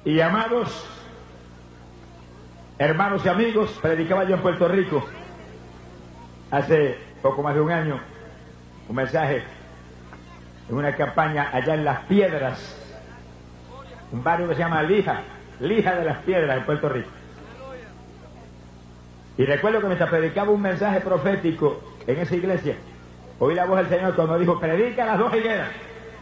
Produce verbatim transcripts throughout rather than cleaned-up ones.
Y amados hermanos y amigos, predicaba yo en Puerto Rico hace poco más de un año un mensaje en una campaña allá en Las Piedras, un barrio que se llama Lija, Lija de Las Piedras en Puerto Rico. Y recuerdo que mientras predicaba un mensaje profético en esa iglesia, oí la voz del Señor cuando dijo: predica las dos higueras.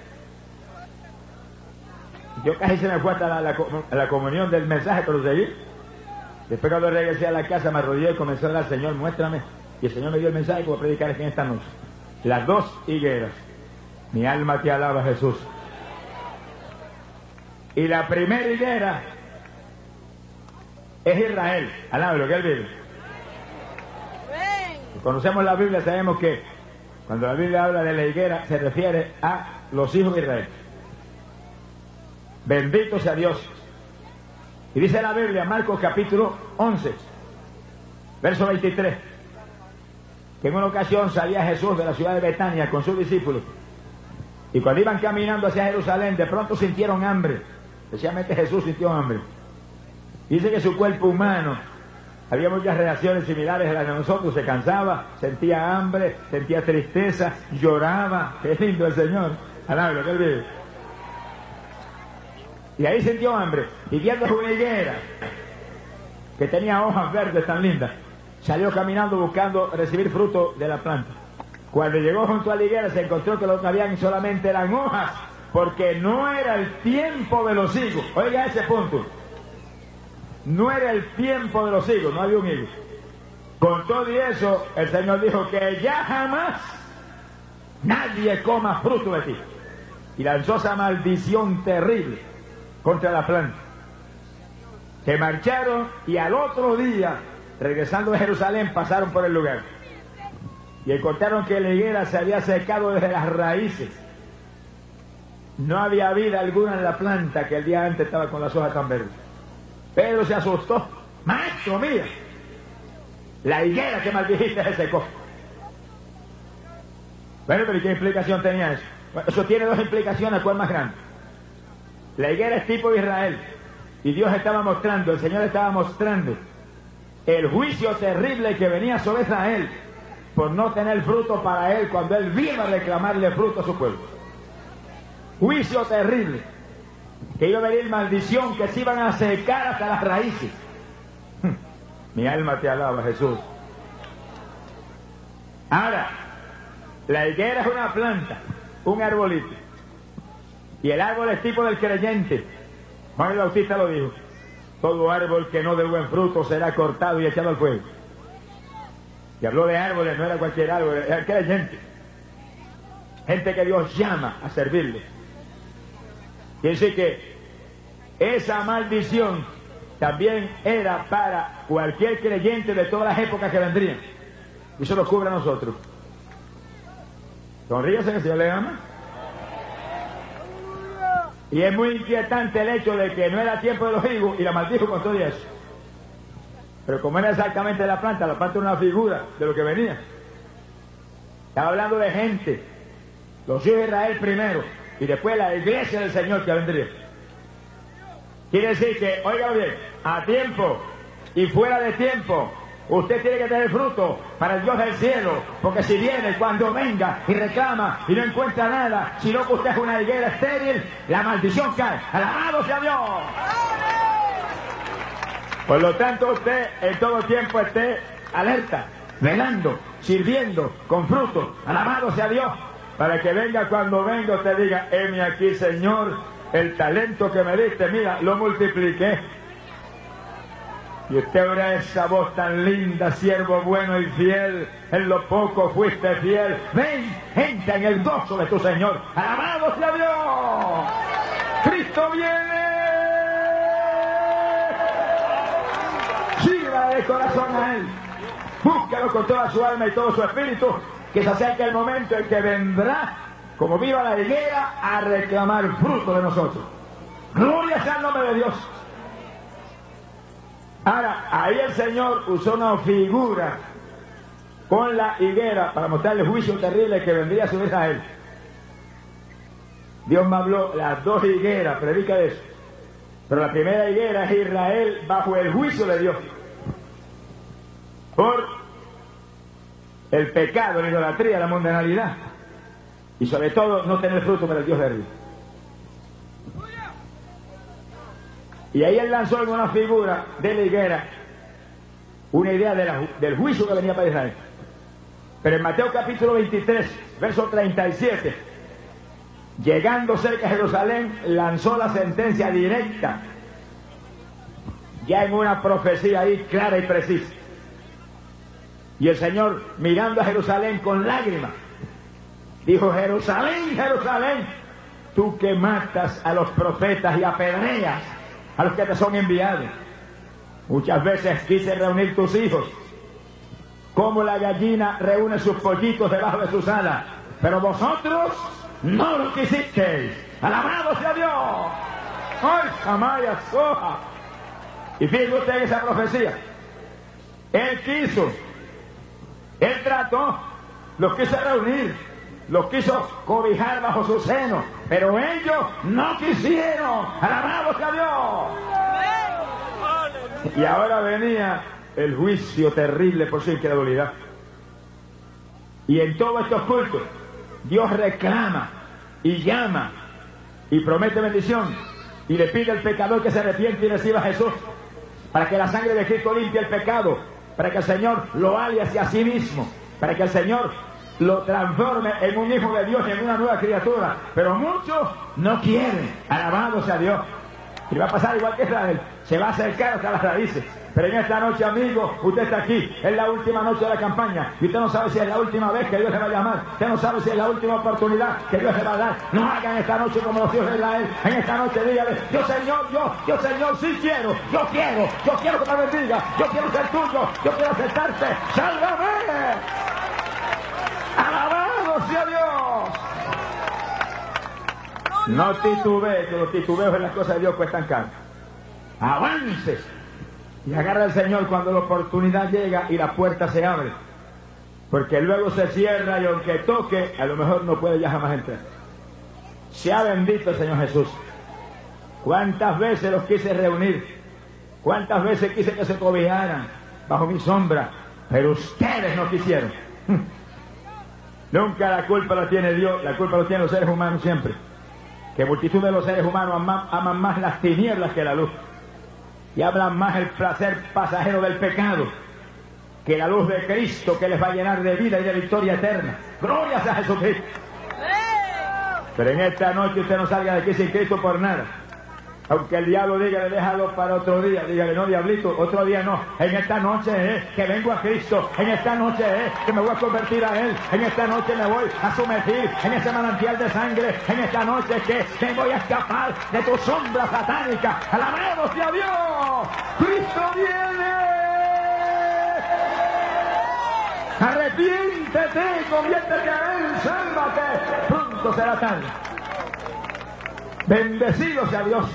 Yo casi se me fue hasta la, la, la comunión del mensaje, pero seguí. Después cuando regresé a la casa me arrodillé y comencé a hablar: Señor, muéstrame. Y el Señor me dio el mensaje que voy a predicar aquí en esta noche. Las dos higueras. Mi alma te alaba, Jesús. Y la primera higuera es Israel. Alaba lo que él vive. Si conocemos la Biblia, sabemos que cuando la Biblia habla de la higuera se refiere a los hijos de Israel. Bendito sea Dios. Y dice la Biblia, Marcos capítulo once, verso veintitrés, que en una ocasión salía Jesús de la ciudad de Betania con sus discípulos, y cuando iban caminando hacia Jerusalén, de pronto sintieron hambre. Especialmente Jesús sintió hambre. Dice que su cuerpo humano, había muchas reacciones similares a las de nosotros. Se cansaba, sentía hambre, sentía tristeza, lloraba. Qué lindo el Señor. Alaba lo que él vive. Y ahí sintió hambre, y viendo una higuera que tenía hojas verdes tan lindas, salió caminando buscando recibir fruto de la planta. Cuando llegó junto a la higuera se encontró que lo que habían solamente eran hojas, porque no era el tiempo de los higos. Oiga ese punto. No era el tiempo de los higos, no había un higo. Con todo y eso, el Señor dijo que ya jamás nadie coma fruto de ti. Y lanzó esa maldición terrible contra la planta. Se marcharon y al otro día, regresando de Jerusalén, pasaron por el lugar y encontraron que la higuera se había secado desde las raíces. No había vida alguna en la planta, que el día antes estaba con las hojas tan verdes. Pedro se asustó. Maestro, mira, la higuera que maldijiste se secó. Bueno, pero ¿qué implicación tenía eso? Bueno, eso tiene dos implicaciones. ¿Cuál más grande? La higuera es tipo de Israel, y Dios estaba mostrando, el Señor estaba mostrando el juicio terrible que venía sobre Israel por no tener fruto para él cuando él vino a reclamarle fruto a su pueblo. Juicio terrible, que iba a venir maldición, que se iban a secar hasta las raíces. Mi alma te alaba, Jesús. Ahora, la higuera es una planta, un arbolito. Y el árbol es tipo del creyente. Juan el Bautista lo dijo: todo árbol que no dé buen fruto será cortado y echado al fuego. Y habló de árboles, no era cualquier árbol, era el creyente. Gente que Dios llama a servirle. Quiere decir que esa maldición también era para cualquier creyente de todas las épocas que vendrían. Y eso nos cubre a nosotros. Sonríase, que el Señor le ama. Y es muy inquietante el hecho de que no era tiempo de los higos y la maldijo con todo eso. Pero como era exactamente la planta, la planta era una figura de lo que venía. Estaba hablando de gente, los hijos de Israel primero, y después la iglesia del Señor que vendría. Quiere decir que, oiga bien, a tiempo y fuera de tiempo, usted tiene que tener fruto para el Dios del cielo, porque si viene, cuando venga y reclama y no encuentra nada, sino que usted es una higuera estéril, la maldición cae. ¡Alabado sea Dios! Por lo tanto, usted en todo tiempo esté alerta, velando, sirviendo, con fruto. ¡Alabado sea Dios! Para que venga, cuando venga, usted diga: heme aquí, Señor, el talento que me diste, mira, lo multipliqué. Y usted oirá esa voz tan linda: siervo bueno y fiel, en lo poco fuiste fiel, ven, entra en el gozo de tu Señor. ¡Alabado sea Dios! ¡Cristo viene! Sirva de corazón a Él, búscalo con toda su alma y todo su espíritu, que se acerca el momento en que vendrá, como viva la higuera, a reclamar fruto de nosotros. ¡Gloria sea el nombre de Dios! Ahora, ahí el Señor usó una figura con la higuera para mostrar el juicio terrible que vendría sobre Israel. Dios me habló, las dos higueras, predica de eso. Pero la primera higuera es Israel bajo el juicio de Dios por el pecado, la idolatría, la mundanalidad y sobre todo no tener fruto para el Dios de arriba. Y ahí él lanzó en una figura de la higuera una idea de la, del juicio que venía para Israel. Pero en Mateo capítulo veintitrés, verso treinta y siete, llegando cerca de Jerusalén, lanzó la sentencia directa, ya en una profecía ahí clara y precisa. Y el Señor, mirando a Jerusalén con lágrimas, dijo: Jerusalén, Jerusalén, tú que matas a los profetas y apedreas a los que te son enviados. Muchas veces quise reunir tus hijos, como la gallina reúne sus pollitos debajo de sus alas, pero vosotros no lo quisisteis. ¡Alabado sea Dios! ¡Ay, Amaya Soja! Y fíjense usted en esa profecía. Él quiso, él trató, los quiso reunir, los quiso cobijar bajo su seno, pero ellos no quisieron. ¡Alabado sea Dios! Y ahora venía el juicio terrible por su incredulidad. Y en todos estos cultos Dios reclama y llama y promete bendición y le pide al pecador que se arrepiente y reciba a Jesús, para que la sangre de Cristo limpie el pecado, para que el Señor lo ale hacia sí mismo, para que el Señor lo transforme en un hijo de Dios y en una nueva criatura. Pero muchos no quieren. Alabado sea Dios. Y va a pasar igual que Israel, se va a acercar hasta las raíces. Pero en esta noche, amigo, usted está aquí, es la última noche de la campaña, y usted no sabe si es la última vez que Dios le va a llamar, usted no sabe si es la última oportunidad que Dios le va a dar. No hagan esta noche como los hijos de Israel. En esta noche dígale: yo Señor, yo, yo Señor, sí quiero, yo quiero, yo quiero que me bendiga, yo quiero ser tuyo, yo quiero aceptarte, sálvame. Alabado sea Dios. No titubees, que los titubeos en las cosas de Dios cuestan caro. Avance y agarra al Señor cuando la oportunidad llega y la puerta se abre, porque luego se cierra y aunque toque, a lo mejor no puede ya jamás entrar. Sea bendito el Señor Jesús. Cuántas veces los quise reunir, cuántas veces quise que se cobijaran bajo mi sombra, pero ustedes no quisieron. Nunca la culpa la tiene Dios, la culpa la tienen los seres humanos siempre. Que multitud de los seres humanos aman, aman más las tinieblas que la luz, y hablan más el placer pasajero del pecado que la luz de Cristo, que les va a llenar de vida y de victoria eterna. ¡Gloria a Jesucristo! Pero en esta noche usted no salga de aquí sin Cristo por nada. Aunque el diablo diga: déjalo para otro día, dígale: no, diablito, otro día no. En esta noche es que vengo a Cristo, en esta noche es que me voy a convertir a Él, en esta noche me voy a sumergir en ese manantial de sangre, en esta noche es que me voy a escapar de tu sombra satánica. ¡Alabado sea Dios! ¡Cristo viene! Arrepiéntete, conviértete a Él, sálvate, pronto será tarde. Bendecido sea Dios.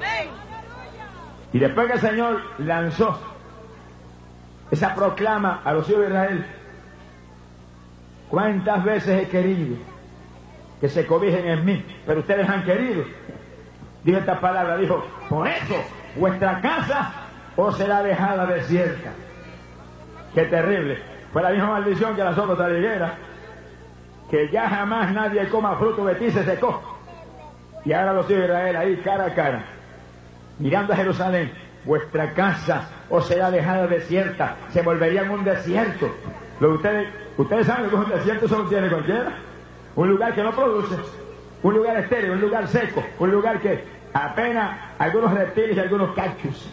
Y después que el Señor lanzó esa proclama a los hijos de Israel, ¿cuántas veces he querido que se cobijen en mí? Pero ustedes han querido. Dijo esta palabra, dijo: por eso vuestra casa os será dejada desierta. Qué terrible. Fue la misma maldición que la sopa de la higuera, que ya jamás nadie coma fruto de ti, se secó. Y ahora los hijos de Israel ahí cara a cara, mirando a Jerusalén: vuestra casa os será dejada desierta, se volvería en un desierto. Lo que ustedes, ustedes saben que un desierto eso no tiene cualquiera. Un lugar que no produce, un lugar estéril, un lugar seco, un lugar que apenas algunos reptiles y algunos cactus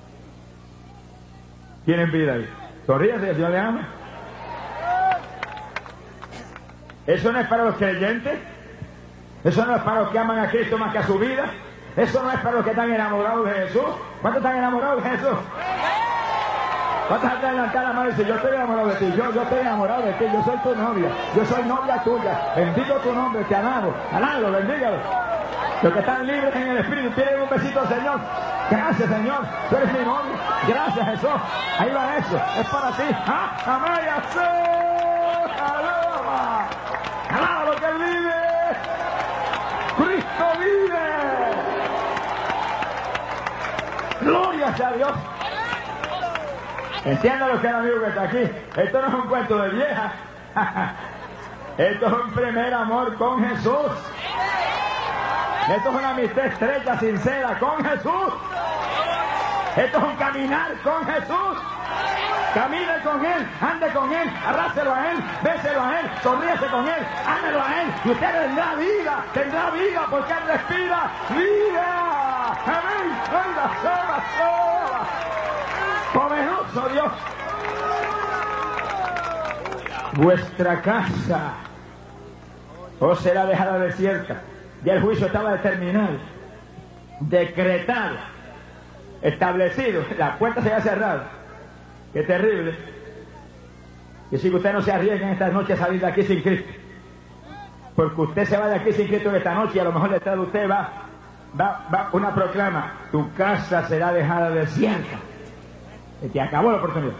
tienen vida ahí. Sonríase, el Señor le ama. Eso no es para los creyentes. Eso no es para los que aman a Cristo más que a su vida. Eso no es para los que están enamorados de Jesús. ¿Cuántos están enamorados de Jesús? ¿Cuántos están levantar la mano y dicen: yo estoy enamorado de ti, yo, yo estoy enamorado de ti, yo soy tu novia, yo soy novia tuya, bendigo tu nombre, te alabo, alabo, bendígalo. Los que están libres en el Espíritu, tienen un besito al Señor. Gracias, Señor, tú eres mi novio. Gracias, Jesús. Ahí va eso, es para ti. ¡Ah! ¡Amaya! ¡Alaba! ¡Alaba lo que Él vive! ¡Cristo vive! Gloria sea a Dios. Entiendan lo que el amigo que está aquí. Esto no es un cuento de vieja. Esto es un primer amor con Jesús. Esto es una amistad estrecha, sincera con Jesús. Esto es un caminar con Jesús. Camine con Él, ande con Él, abrácelo a Él, béselo a Él, sonríese con Él, ámelo a Él, y usted tendrá vida, tendrá vida, porque Él respira vida. Amén. Venga, soba, soba. Poderoso Dios. Vuestra casa os será dejada desierta. Ya el juicio estaba determinado, decretado, establecido. La puerta se había cerrado. Qué terrible. Y si usted no se arriesga en esta noche a salir de aquí sin Cristo, porque usted se va de aquí sin Cristo en esta noche y a lo mejor detrás de usted va, va, va una proclama: tu casa será dejada desierta. Se te acabó la oportunidad.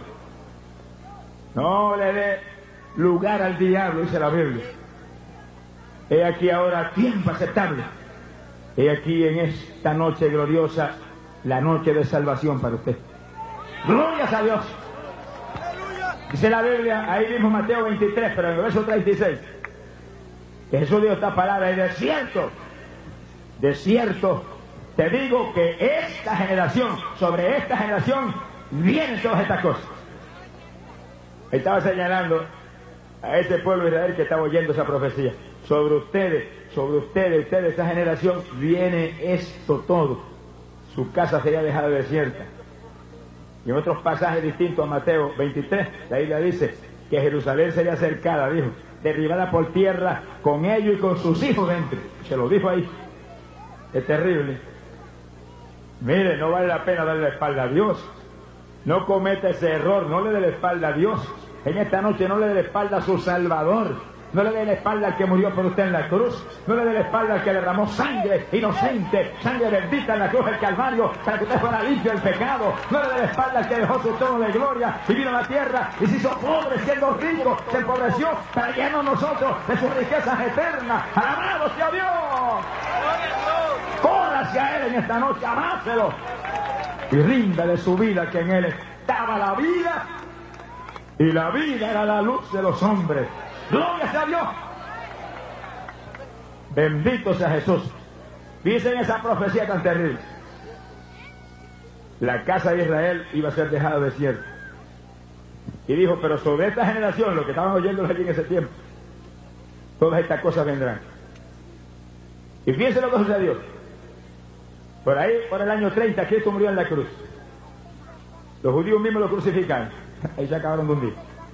No le dé lugar al diablo, dice la Biblia. He aquí ahora tiempo aceptable. He aquí en esta noche gloriosa, la noche de salvación para usted. Glorias a Dios. Dice la Biblia, ahí mismo Mateo veintitrés, pero en el verso treinta y seis, que Jesús dijo esta palabra: y de cierto, de cierto, te digo que esta generación, sobre esta generación, vienen todas estas cosas. Estaba señalando a ese pueblo de Israel que estaba oyendo esa profecía. Sobre ustedes, sobre ustedes, ustedes, esta generación, viene esto todo. Su casa sería dejada desierta. Y en otros pasajes distintos a Mateo veintitrés, la Biblia dice que Jerusalén sería cercada, dijo, derribada por tierra, con ellos y con sus hijos dentro. Se lo dijo ahí. Es terrible. Mire, no vale la pena darle la espalda a Dios. No cometa ese error, no le dé la espalda a Dios. En esta noche no le dé la espalda a su Salvador. No le dé la espalda al que murió por usted en la cruz. No le dé la espalda al que derramó sangre inocente, sangre bendita en la cruz del Calvario, para que usted fuera limpio del pecado. No le dé la espalda al que dejó su trono de gloria y vino a la tierra y se hizo pobre siendo rico, se empobreció para llenarnos nosotros de sus riquezas eternas. ¡Alabado sea Dios! Corra hacia Él en esta noche, amáselo y ríndale su vida, que en Él estaba la vida y la vida era la luz de los hombres. ¡Gloria sea a Dios! Bendito sea Jesús. Dicen esa profecía tan terrible. La casa de Israel iba a ser dejada desierta. Y dijo, pero sobre esta generación, lo que estaban oyendo allí en ese tiempo, todas estas cosas vendrán. Y fíjense lo que sucedió. Por ahí, por el año treinta, Cristo murió en la cruz. Los judíos mismos lo crucificaron. Ahí se acabaron de un día.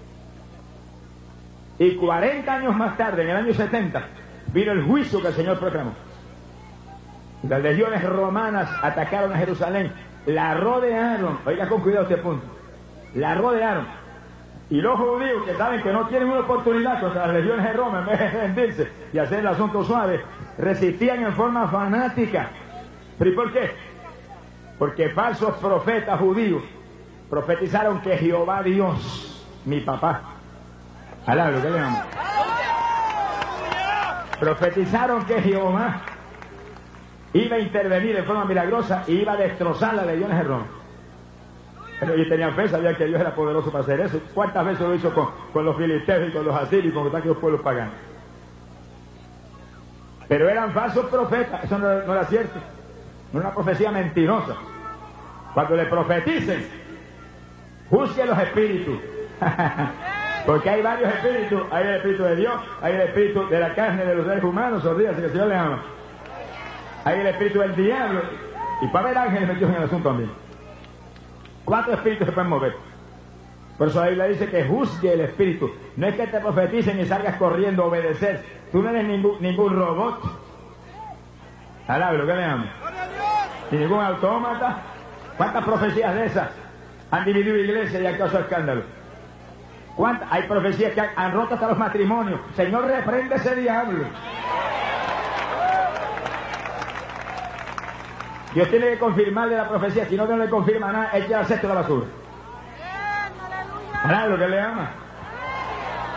Y cuarenta años más tarde, en el año setenta, vino el juicio que el Señor proclamó. Las legiones romanas atacaron a Jerusalén, la rodearon. Oiga con cuidado este punto. La rodearon. Y los judíos, que saben que no tienen una oportunidad contra las legiones de Roma, en vez de rendirse y hacer el asunto suave, resistían en forma fanática. ¿Pero y por qué? Porque falsos profetas judíos profetizaron que Jehová Dios, mi papá, alablo, ¿qué le llaman? Profetizaron que Jehová iba a intervenir en forma milagrosa y iba a destrozar las legiones de Roma. Pero ellos tenían fe, sabían que Dios era poderoso para hacer eso. ¿Cuántas veces lo hizo con, con los filisteos y con los asirios y con aquellos pueblos paganos? Pero eran falsos profetas, eso no, no era cierto. No era una profecía mentirosa. Cuando le profeticen, juzguen los espíritus. Porque hay varios espíritus. Hay el espíritu de Dios, hay el espíritu de la carne de los seres humanos, sonríase que el Señor le ama. Hay el espíritu del diablo. Y para haber ángeles metidos en el asunto también. Cuatro espíritus se pueden mover. Por eso la Biblia dice que juzgue el espíritu. No es que te profeticen y salgas corriendo a obedecer. Tú no eres ningún, ningún robot. Alablo, ¿qué le amo? Ni ningún autómata. ¿Cuántas profecías de esas han dividido iglesias y han causado escándalo? ¿Cuántas? Hay profecías que han, han roto hasta los matrimonios. Señor, reprende ese diablo. Dios tiene que confirmarle la profecía. Si no, no le confirma nada, echa al cesto de la basura. Alablo, que le ama.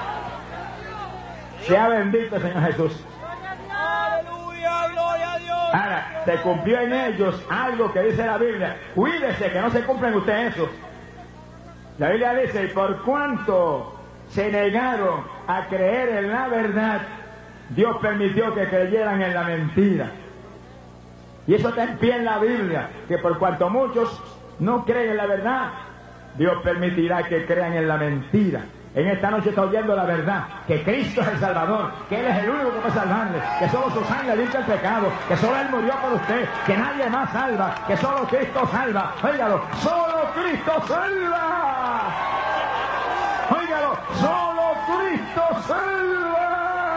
Sea bendito, Señor Jesús. Aleluya, gloria a Dios. Ahora, se cumplió en ellos algo que dice la Biblia. Cuídese que no se cumpla en usted eso. La Biblia dice, y por cuanto se negaron a creer en la verdad, Dios permitió que creyeran en la mentira. Y eso está en pie en la Biblia, que por cuanto muchos no creen en la verdad, Dios permitirá que crean en la mentira. En esta noche está oyendo la verdad, que Cristo es el Salvador, que Él es el único que puede salvarle, que solo su sangre limpia el pecado, que solo Él murió por usted, que nadie más salva, que solo Cristo salva. Óigalo, solo Cristo salva. Óigalo, solo Cristo salva.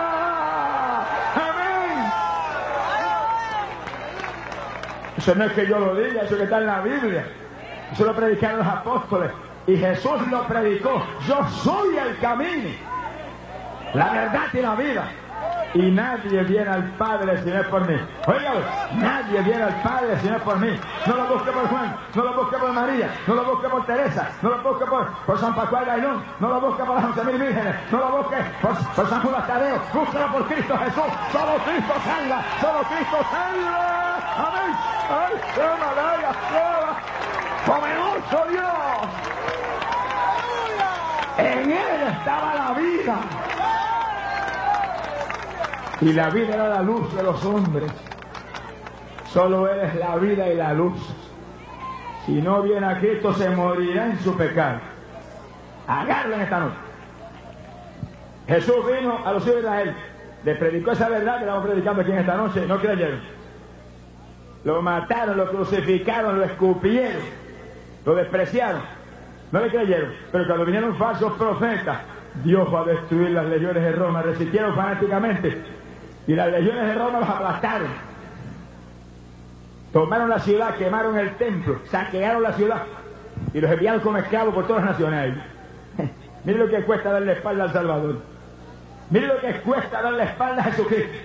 Amén. Eso no es que yo lo diga, eso que está en la Biblia. Eso lo predicaron los apóstoles. Y Jesús lo predicó. Yo soy el camino, la verdad y la vida. Y nadie viene al Padre si no es por mí. Óigalo, nadie viene al Padre si no es por mí. No lo busque por Juan, no lo busque por María, no lo busque por Teresa, no lo busque por, por San Pascual Gailón, no lo busque por las once mil vírgenes, no lo busque por, por San Judas Tadeo. Búsquelo por Cristo Jesús. Solo Cristo salva, solo Cristo salva. Amén. Ay, qué maravilla, poderoso Dios. En Él estaba la vida. Y la vida era la luz de los hombres. Solo Él es la vida y la luz. Si no viene a Cristo, se morirá en su pecado. Agárrenlo en esta noche. Jesús vino a los hijos de Israel, le predicó esa verdad que estamos predicando aquí en esta noche. No creyeron. Lo mataron, lo crucificaron, lo escupieron, lo despreciaron. No le creyeron. Pero cuando vinieron falsos profetas, Dios va a destruir las legiones de Roma. Resistieron fanáticamente y las legiones de Roma los aplastaron. Tomaron la ciudad, quemaron el templo, saquearon la ciudad y los enviaron como esclavos por todas las naciones. Mire lo que cuesta darle espalda al Salvador. Mire lo que cuesta darle espalda a Jesucristo.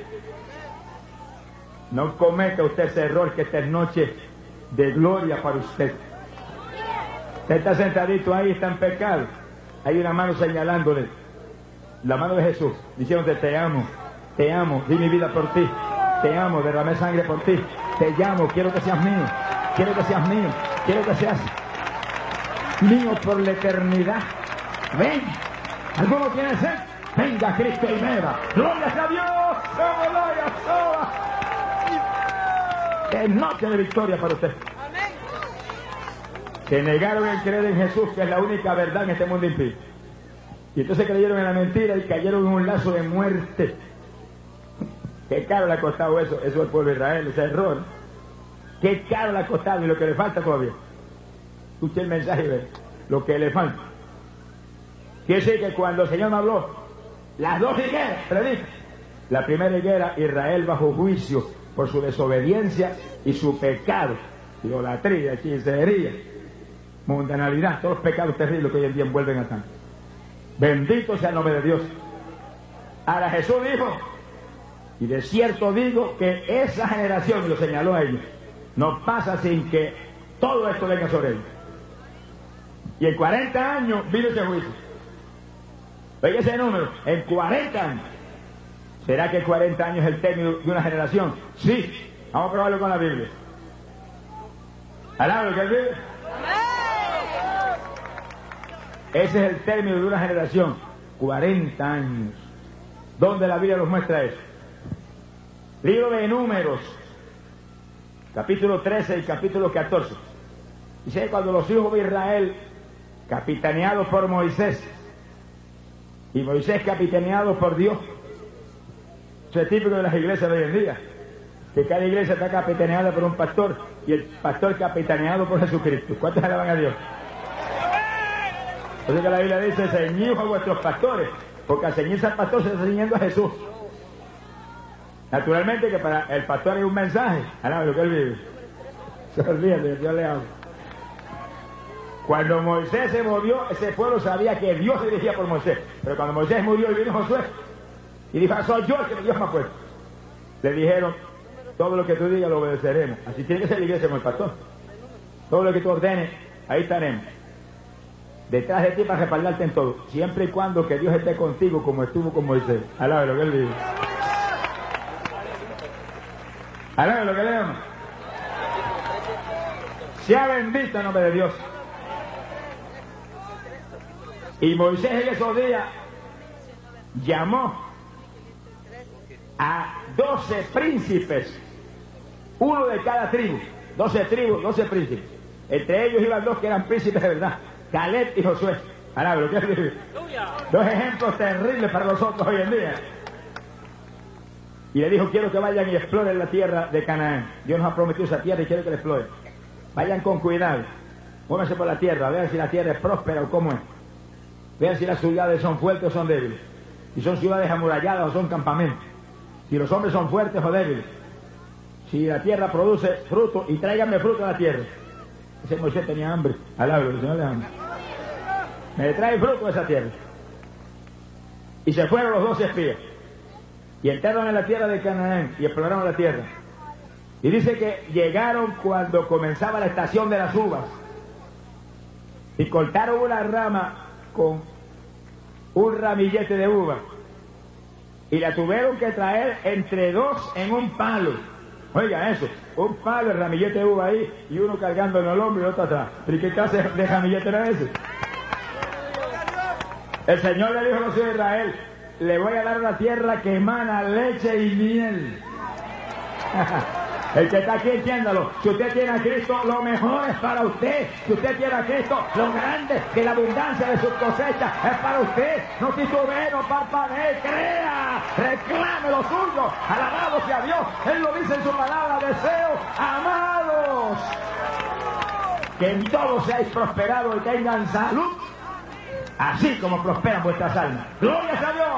No cometa usted ese error, que esta es noche de gloria para usted. Usted está sentadito ahí, está en pecado. Hay una mano señalándole, la mano de Jesús, diciéndote: te amo, te amo, di mi vida por ti, te amo, derramé sangre por ti, te llamo, quiero que seas mío, quiero que seas mío, quiero que seas mío por la eternidad. Ven, ¿alguno tiene sed? Venga Cristo y beba. Gloria a Dios, gloria a toda. Es noche de victoria para usted. Se negaron en creer en Jesús, que es la única verdad en este mundo impío. Y entonces creyeron en la mentira y cayeron en un lazo de muerte. Qué caro le ha costado eso, eso al pueblo de Israel, ese error. Qué caro le ha costado y lo que le falta todavía. Escuche el mensaje y ve lo que le falta. Quiere decir que cuando el Señor me habló, las dos higueras, predica. La primera higuera, Israel bajo juicio por su desobediencia y su pecado, idolatría, hechicería, mundanalidad, todos los pecados terribles que hoy en día envuelven a tanto. Bendito sea el nombre de Dios. Ahora Jesús dijo: y de cierto digo que esa generación, y lo señaló a ellos, no pasa sin que todo esto venga sobre ellos. Y en cuarenta años vino ese juicio. Oiga ese número, en cuarenta años. ¿Será que cuarenta años es el término de una generación? Sí, vamos a probarlo con la Biblia. ¿Alaba lo que él vive? Ese es el término de una generación, cuarenta años. ¿Dónde la Biblia nos muestra eso? Libro de Números, capítulo trece y capítulo catorce. Dice: cuando los hijos de Israel, capitaneados por Moisés, y Moisés capitaneado por Dios. Eso es típico de las iglesias de hoy en día, que cada iglesia está capitaneada por un pastor y el pastor capitaneado por Jesucristo. ¿Cuántos alaban a Dios? Por eso que la Biblia dice: ceñidos a vuestros pastores, porque al ceñirse al pastor se está ceñiendo a Jesús. Naturalmente que para el pastor hay un mensaje. Alaba lo que él vive. Se olvida de Dios le habla. Cuando Moisés se movió, ese pueblo sabía que Dios se dirigía por Moisés. Pero cuando Moisés murió y vino Josué, y dijo: soy yo el que Dios me ha puesto, le dijeron: todo lo que tú digas lo obedeceremos. Así tiene que ser la iglesia como el pastor. Todo lo que tú ordenes, ahí estaremos. Detrás de ti para respaldarte en todo. Siempre y cuando que Dios esté contigo como estuvo con Moisés. Alaba lo que él dice. Alaba lo que leemos. Sea bendito el nombre de Dios. Y Moisés en esos días llamó a doce príncipes, uno de cada tribu, doce tribus, doce príncipes. Entre ellos iban dos que eran príncipes de verdad, Caleb y Josué. Alaba lo que es. Dos ejemplos terribles para nosotros hoy en día. Y le dijo, quiero que vayan y exploren la tierra de Canaán. Dios nos ha prometido esa tierra y quiere que la exploren. Vayan con cuidado. Pónganse por la tierra, vean si la tierra es próspera o cómo es. Vean si las ciudades son fuertes o son débiles. Si son ciudades amuralladas o son campamentos. Si los hombres son fuertes o débiles. Si la tierra produce fruto, y tráiganme fruto a la tierra. Ese Moisés tenía hambre. Alablo, el Señor le ama. Me trae fruto a esa tierra. Y se fueron los doce espías. Y entraron en la tierra de Canaán y exploraron la tierra. Y dice que llegaron cuando comenzaba la estación de las uvas. Y cortaron una rama con un ramillete de uva. Y la tuvieron que traer entre dos en un palo. Oiga eso, un palo, el ramillete de uva ahí, y uno cargando en el hombro y otro atrás. ¿Pero qué clase de ramillete era ese? El Señor le dijo a los hijos de Israel, le voy a dar una tierra que emana leche y miel. El que está aquí, entiéndalo. Si usted tiene a Cristo, lo mejor es para usted. Si usted tiene a Cristo, lo grande, que la abundancia de sus cosechas es para usted. No titubee, no parpadee, crea, reclame lo suyo. Alabado sea Dios. Él lo dice en su palabra, deseo, amados, que en todo seáis prosperados y tengan salud, así como prosperan vuestras almas. ¡Gloria a Dios!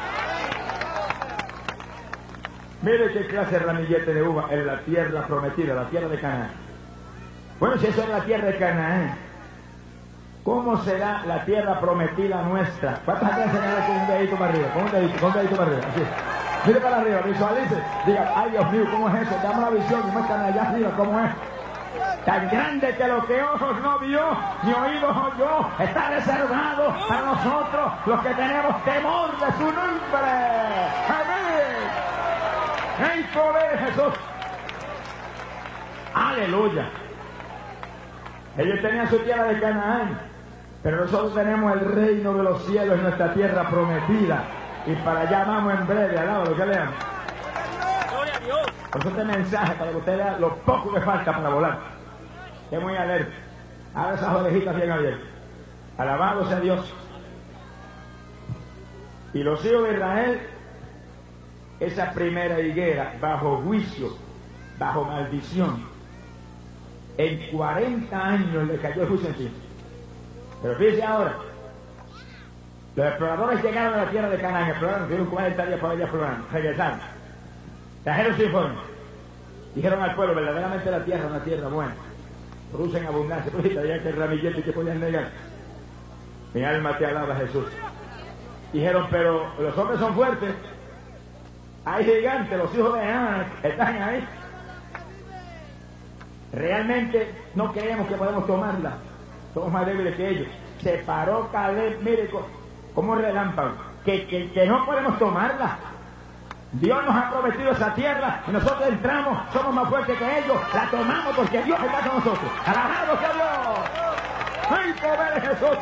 Mire qué clase de ramillete de uva en la tierra prometida, la tierra de Canaán. Bueno, si eso es la tierra de Canaán, ¿cómo será la tierra prometida nuestra? ¿Cuántas veces señalan con un dedito para arriba? Con un dedito, con un dedito para arriba, así. Mire para arriba, visualice, diga, ay Dios mío, ¿cómo es eso? Dame una visión y muéstrame allá arriba, ¿cómo es? Tan grande que lo que ojos no vio, ni oídos oyó, está reservado para nosotros, los que tenemos temor de su nombre. ¡Amén! ¡En poder de Jesús! ¡Aleluya! Ellos tenían su tierra de Canaán, pero nosotros tenemos el reino de los cielos en nuestra tierra prometida. Y para allá vamos en breve, alaba lo que lean. ¡Gloria a Dios! Por eso este mensaje, para que usted vea lo poco que falta para volar. Esté muy alerta. Haga esas orejitas bien abiertas. Alabado sea Dios. Y los hijos de Israel, esa primera higuera, bajo juicio, bajo maldición, en cuarenta años le cayó el juicio encima. Pero fíjense ahora, los exploradores llegaron a la tierra de Canaán, exploraron, estuvieron cuarenta días por allá explorando, regresaron, trajeron su informe, dijeron al pueblo, verdaderamente la tierra es una tierra buena, produce en abundancia, pero ya que el ramillete que podían negar. Mi alma te alaba, Jesús. Dijeron, pero los hombres son fuertes, hay gigantes, los hijos de Anak están ahí. Realmente no creemos que podemos tomarla. Somos más débiles que ellos. Se paró Caleb, mire, como un relámpago. Que, que, que no podemos tomarla. Dios nos ha prometido esa tierra y nosotros entramos, somos más fuertes que ellos. La tomamos porque Dios está con nosotros. ¡Alabado sea Dios! ¡Ay, poder de Jesús!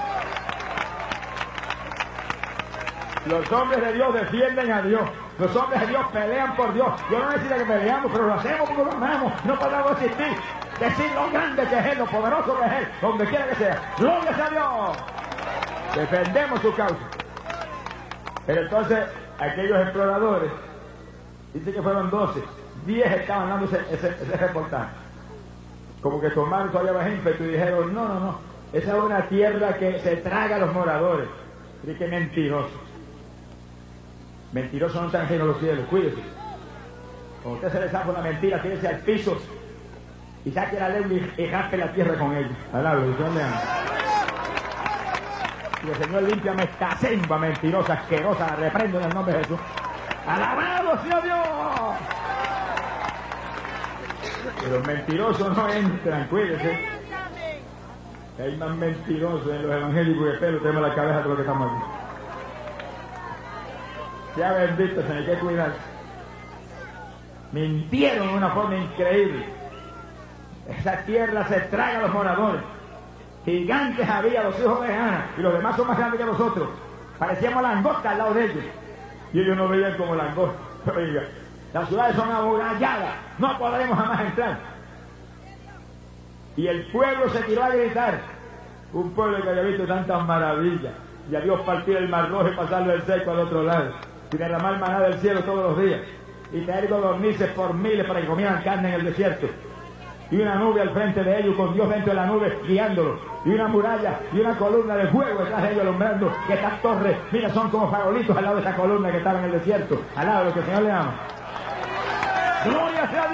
Los hombres de Dios defienden a Dios. Los hombres de Dios pelean por Dios. Yo no necesito que peleamos, pero lo hacemos porque lo amamos. No podemos existir. Decir lo grande que es Él, lo poderoso que es Él, donde quiera que sea. ¡Gloria a Dios! Defendemos su causa. Pero entonces, aquellos exploradores, dice que fueron doce, diez estaban dando ese, ese, ese reportaje. Como que tomaron todavía más ímpetu y dijeron, no, no, no, esa es una tierra que se traga a los moradores. Y que mentiroso. Mentirosos no están ajenos a los cielos, cuídese. Cuando usted se le zafa una mentira, tírese al piso y saque la lengua y, y raspe la tierra con ella. Alablo, Dios le ama. Y el Señor límpiame esta senda mentirosa, asquerosa, la reprendo en el nombre de Jesús. ¡Alabado sea Dios! Pero los mentirosos no entran, cuídese. Hay más mentirosos en los evangélicos que pelo, tenemos la cabeza de lo que estamos aquí. Sea bendito, Señor, hay que cuidar. Mintieron de una forma increíble. Esa tierra se traga a los moradores. Gigantes había, los hijos de Ana, y los demás son más grandes que nosotros. Parecíamos langostas al lado de ellos. Y ellos nos veían como langostas. Oiga, las ciudades son amuralladas, no podremos jamás entrar. Y el pueblo se tiró a gritar. Un pueblo que había visto tantas maravillas. Y a Dios partir el mar rojo y pasarlo el seco al otro lado. Y derramar maná del cielo todos los días. Y traer codornices por miles para que comieran carne en el desierto. Y una nube al frente de ellos, con Dios dentro de la nube guiándolos. Y una muralla y una columna de fuego detrás de ellos alumbrando. Que estas torres, mira, son como farolitos al lado de esa columna que estaba en el desierto. Al lado de lo que el Señor le ama. ¡Gloria sea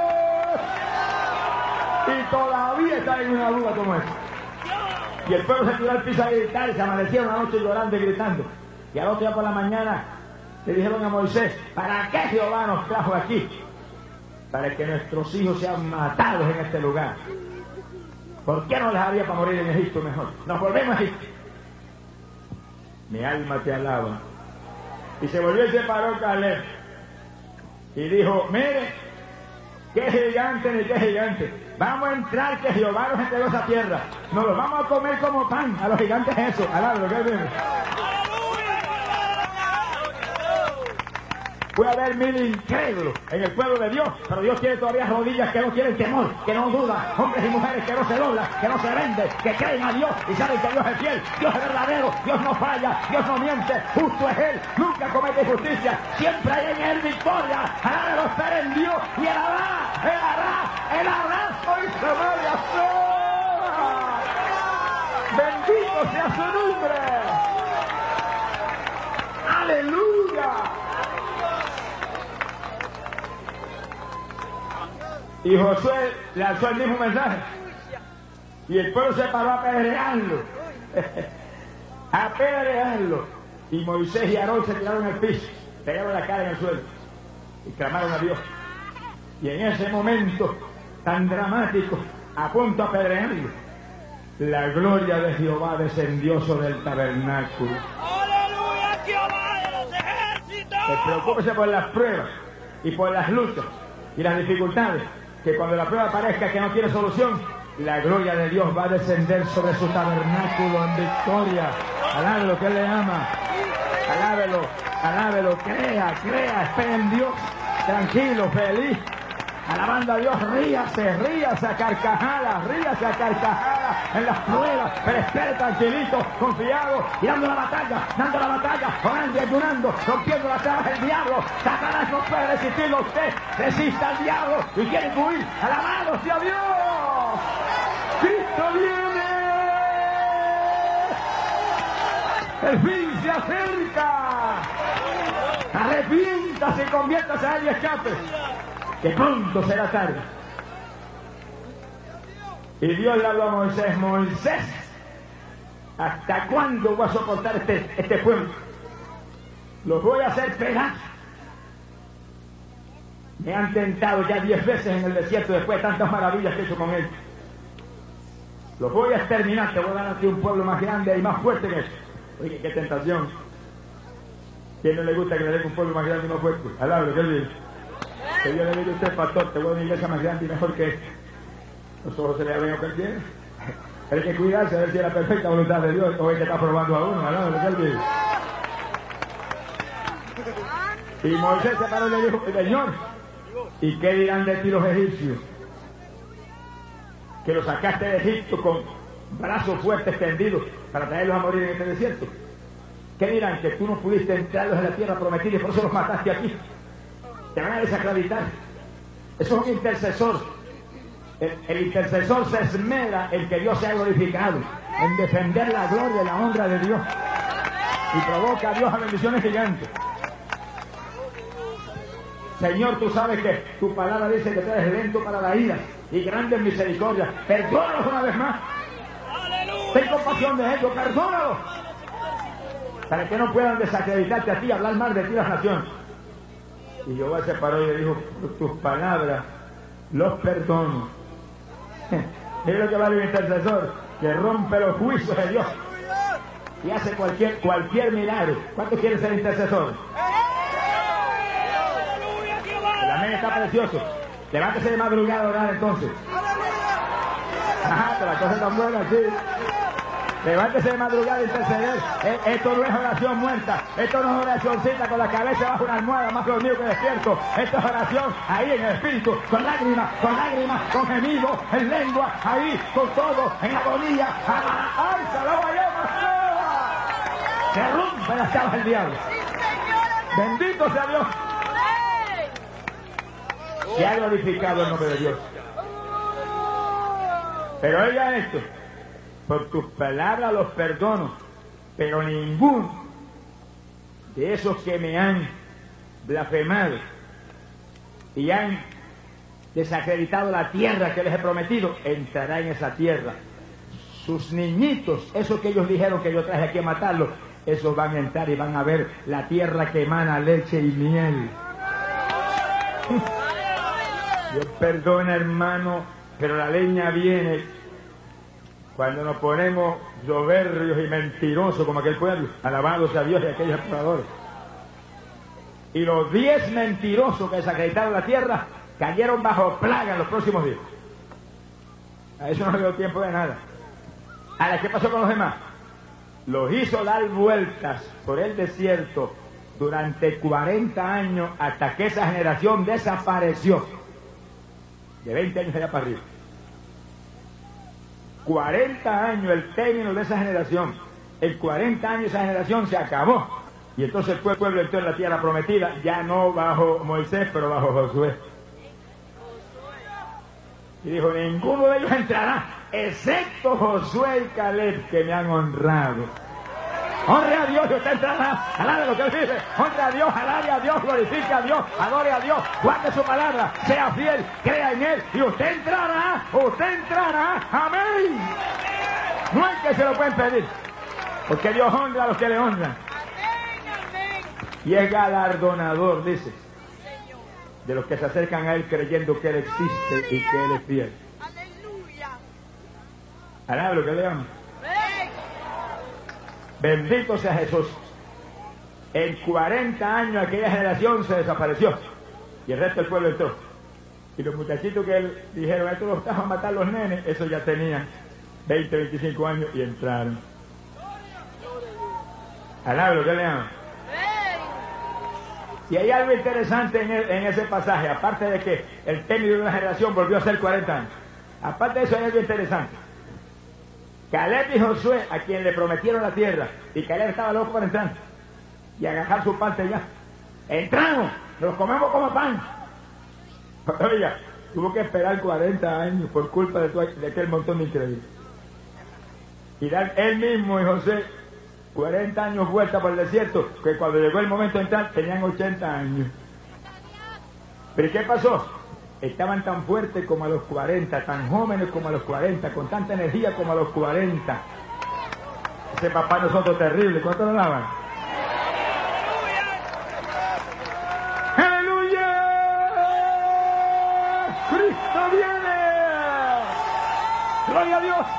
Dios! Y todavía está en una duda como esa. Y el pueblo se tiró al piso a gritar y se amanecieron una noche llorando y gritando. Y al otro día por la mañana le dijeron a Moisés, ¿para qué Jehová nos trajo aquí? Para que nuestros hijos sean matados en este lugar. ¿Por qué no les haría para morir en Egipto mejor? Nos volvemos a Egipto. Mi alma te alaba. Y se volvió y se paró Caleb. Y dijo, mire, qué gigante ni qué gigante. Vamos a entrar, que Jehová nos entregó esa tierra. Nos los vamos a comer como pan. A los gigantes eso. Alaba, ¿qué viene? Puede haber mil incrédulos en el pueblo de Dios, pero Dios tiene todavía rodillas que no tienen temor, que no dudan, hombres y mujeres que no se doblan, que no se venden, que creen a Dios y saben que Dios es fiel, Dios es verdadero, Dios no falla, Dios no miente, justo es Él, nunca comete injusticia, siempre hay en Él victoria. Alábalo, espera en Dios y Él hará, Él hará, Él hará, hoy se vaya a ser. Bendito sea su nombre. Aleluya. Y Josué le alzó el mismo mensaje. Y el pueblo se paró a apedrearlo. a apedrearlo. Y Moisés y Aarón se tiraron al piso, pegaron la cara en el suelo y clamaron a Dios. Y en ese momento tan dramático, a punto de apedrearlo, la gloria de Jehová descendió sobre el tabernáculo. ¡Aleluya, Jehová de los ejércitos! Pues preocúpese por las pruebas y por las luchas y las dificultades, que cuando la prueba parezca que no tiene solución, la gloria de Dios va a descender sobre su tabernáculo en victoria. Alábelo, que Él le ama. Alábelo, alábelo, crea, crea, espera en Dios, tranquilo, feliz. Alabando a Dios, ríase, ríase a carcajadas, ríase a carcajadas en las pruebas, pero espere tranquilito, confiado, y dando la batalla, dando la batalla, orando y ayunando, rompiendo las trabas del diablo. Satanás no puede resistirlo a usted, resista al diablo y quiere huir. Alabado sea Dios. Cristo viene. El fin se acerca. Arrepiéntase y conviértase a Él y escape, que pronto será tarde. Y Dios le habló a Moisés, Moisés, ¿hasta cuándo voy a soportar este, este pueblo? Los voy a hacer pedazos. Me han tentado ya diez veces en el desierto después de tantas maravillas que he hecho con él. Los voy a exterminar, te voy a dar a ti un pueblo más grande y más fuerte que eso. Oye, qué tentación. ¿Quién no le gusta que le den un pueblo más grande y más fuerte? Alábalo, que Él dice. Que Dios le diga a usted, pastor, te voy a una iglesia más grande y mejor que esta. Los ojos se le abren a cualquiera. Hay que cuidarse a ver si es la perfecta voluntad de Dios o es que está probando a uno. ¿No? ¿Lo que Él dice? Y Moisés se paró y le dijo, Señor, ¿y qué dirán de ti los egipcios? Que los sacaste de Egipto con brazos fuertes tendidos para traerlos a morir en este desierto. ¿Qué dirán? Que tú no pudiste entrarlos en la tierra prometida y por eso los mataste aquí. Te van a desacreditar. Eso es un intercesor. El, el intercesor se esmera en que Dios sea glorificado, en defender la gloria y la honra de Dios, y provoca a Dios a bendiciones gigantes. Señor, tú sabes que tu palabra dice que tú eres lento para la ira y grande en misericordia. Perdónalos una vez más. Ten compasión de ellos, perdónalos, para que no puedan desacreditarte a ti y hablar mal de ti las naciones. Y Jehová se paró y le dijo, por tus palabras los perdono. Es lo que vale un intercesor, que rompe los juicios de Dios y hace cualquier cualquier milagro. ¿Cuántos quieren ser intercesores? La está precioso. Levántese de madrugada a orar entonces. Ajá, pero la cosa está buena, sí. Levántese de madrugada a interceder. Eh, esto no es oración muerta. Esto no es oracióncita con la cabeza bajo una almohada, más dormido que despierto. Esto es oración ahí en el espíritu, con lágrimas, con lágrimas, con gemidos, en lengua, ahí, con todo, en agonía. ¡Ay, saló Se rompe las cabas del diablo. Bendito sea Dios. Se ha glorificado el nombre de Dios. Pero oiga esto. Por tus palabras los perdono, pero ninguno de esos que me han blasfemado y han desacreditado la tierra que les he prometido, entrará en esa tierra. Sus niñitos, esos que ellos dijeron que yo traje aquí a matarlos, esos van a entrar y van a ver la tierra que emana leche y miel. Dios perdona, hermano, pero la leña viene cuando nos ponemos soberbios y mentirosos como aquel pueblo, alabados a Dios y a aquellos exploradores. Y los diez mentirosos que desacreditaron la tierra cayeron bajo plaga en los próximos días. A eso no le dio tiempo de nada. Ahora, ¿qué pasó con los demás? Los hizo dar vueltas por el desierto durante cuarenta años hasta que esa generación desapareció. De veinte años allá para arriba. cuarenta años el término de esa generación. En cuarenta años esa generación se acabó. Y entonces el pueblo entró en la tierra prometida, ya no bajo Moisés, pero bajo Josué. Y dijo, ninguno de ellos entrará, excepto Josué y Caleb, que me han honrado. Honre a Dios y usted entrará. Alabe lo que él dice. Honre a Dios, alabe a Dios, glorifique a Dios, adore a Dios, guarde su palabra, sea fiel, crea en Él y usted entrará, usted entrará. Amén. No es que se lo pueden pedir, porque Dios honra a los que le honran. Y es galardonador, dice, de los que se acercan a Él creyendo que Él existe y que Él es fiel. Alabe lo que le llaman. Bendito sea Jesús. En cuarenta años aquella generación se desapareció y el resto del pueblo entró. Y los muchachitos que él dijeron, estos los estaban a matar los nenes, esos ya tenían veinte, veinticinco años y entraron. Alabe lo que le llaman. Y hay algo interesante en, el, en ese pasaje, aparte de que el término de una generación volvió a ser cuarenta años. Aparte de eso hay algo interesante. Caleb y Josué, a quien le prometieron la tierra, y Caleb estaba loco para entrar y agajar su parte ya. Entramos, nos comemos como pan. Oiga, tuvo que esperar cuarenta años por culpa de, tu, de aquel montón de increíbles. Y dar él mismo y José cuarenta años vuelta por el desierto, que cuando llegó el momento de entrar tenían ochenta años. ¿Pero qué pasó? Estaban tan fuertes como a los cuarenta, tan jóvenes como a los cuarenta, con tanta energía como a los cuarenta. Ese papá de nosotros terrible, ¿cuánto lo alaban? ¡Aleluya! ¡Cristo viene! ¡Gloria a Dios!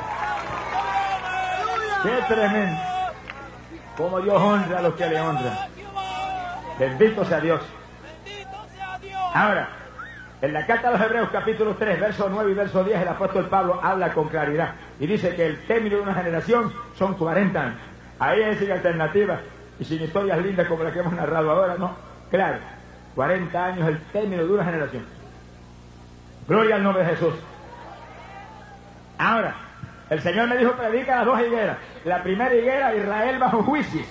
¡Qué tremendo! Cómo Dios honra a los que le honran. Bendito sea Dios. Ahora, en la carta a los Hebreos, capítulo tres, versos nueve y verso diez, el apóstol Pablo habla con claridad y dice que el término de una generación son cuarenta años. Ahí es sin alternativa y sin historias lindas como las que hemos narrado ahora, no. Claro, cuarenta años el término de una generación. Gloria al nombre de Jesús. Ahora, el Señor me dijo, predica las dos higueras. La primera higuera, Israel bajo juicios.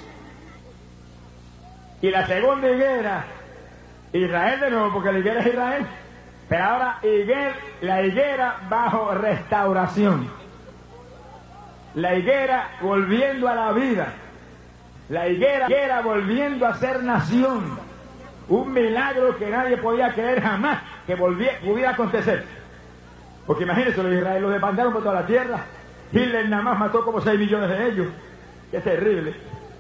Y la segunda higuera, Israel de nuevo, porque la higuera es Israel. Pero ahora higuera, la higuera bajo restauración. La higuera volviendo a la vida. La higuera, higuera volviendo a ser nación. Un milagro que nadie podía creer jamás que volviera, pudiera acontecer. Porque imagínense, los israelíes los demandaron por toda la tierra. Hitler nada más mató como seis millones de ellos. Qué terrible.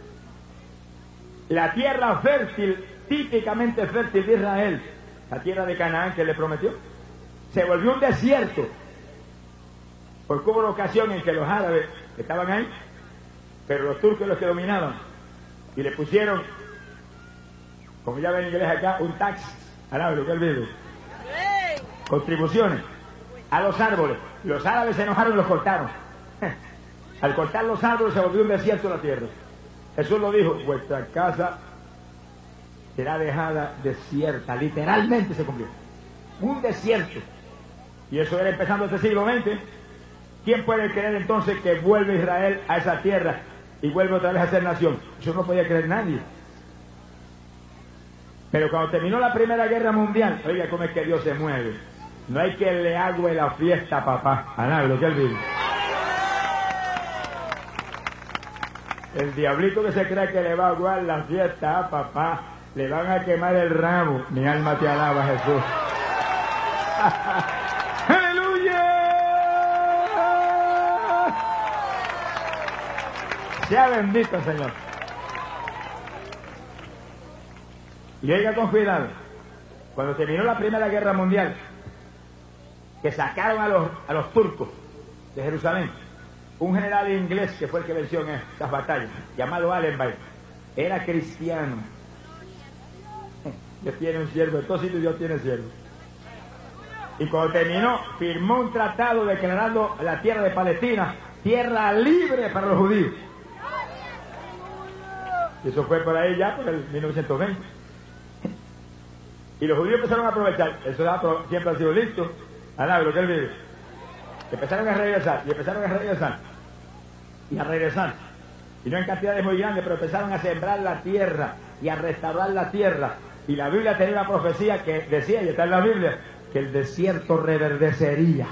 La tierra fértil, típicamente fértil de Israel, la tierra de Canaán que le prometió, se volvió un desierto. Porque hubo una ocasión en que los árabes estaban ahí, pero los turcos los que dominaban, y le pusieron, como ya ven en inglés acá, un tax Alaba lo que él vive. Contribuciones a los árboles. Los árabes se enojaron y los cortaron. Al cortar los árboles se volvió un desierto la tierra. Jesús lo dijo, vuestra casa será dejada desierta. Literalmente se cumplió. Un desierto. Y eso era empezando este siglo veinte. ¿Quién puede creer entonces que vuelve Israel a esa tierra y vuelve otra vez a ser nación? Eso no podía creer nadie. Pero cuando terminó la Primera Guerra Mundial, oiga cómo es que Dios se mueve. No hay que le agüe la fiesta a papá. A nada, lo que él vive. El diablito que se cree que le va a aguar la fiesta a papá, le van a quemar el rabo. Mi alma te alaba, Jesús. ¡Aleluya! Sea bendito, Señor. Y oiga con cuidado. Cuando terminó la Primera Guerra Mundial, que sacaron a los, a los turcos de Jerusalén, un general inglés que fue el que venció en estas batallas, llamado Allenby, era cristiano. Dios tiene un siervo, en todos sitios Dios tiene siervo. Y cuando terminó, firmó un tratado declarando la tierra de Palestina tierra libre para los judíos. Y eso fue por ahí ya, por el mil novecientos veinte. Y los judíos empezaron a aprovechar, eso ya siempre ha sido listo, alaba lo que él vive. Empezaron a regresar, y empezaron a regresar, y a regresar. Y no en cantidades muy grandes, pero empezaron a sembrar la tierra, y a restaurar la tierra. Y la Biblia tenía una profecía que decía, y está en la Biblia, que el desierto reverdecería.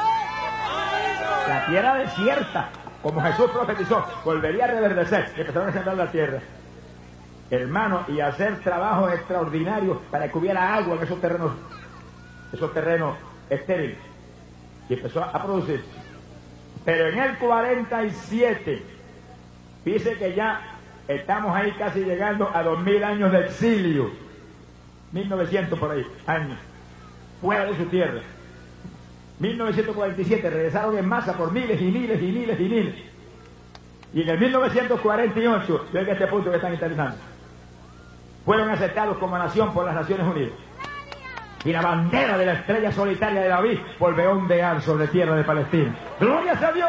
La tierra desierta, como Jesús profetizó, volvería a reverdecer. Y empezaron a sembrar la tierra, hermano, y a hacer trabajos extraordinarios para que hubiera agua en esos terrenos, esos terrenos estériles. Y empezó a producir. Pero en el cuarenta y siete, dice que ya estamos ahí casi llegando a dos mil años de exilio, mil novecientos por ahí, años, fuera de su tierra. mil novecientos cuarenta y siete regresaron en masa por miles y miles y miles y miles. Y en el mil novecientos cuarenta y ocho, ven este punto que están interesando, fueron aceptados como nación por las Naciones Unidas. Y la bandera de la estrella solitaria de David volvió a ondear sobre tierra de Palestina. ¡Gloria a Dios!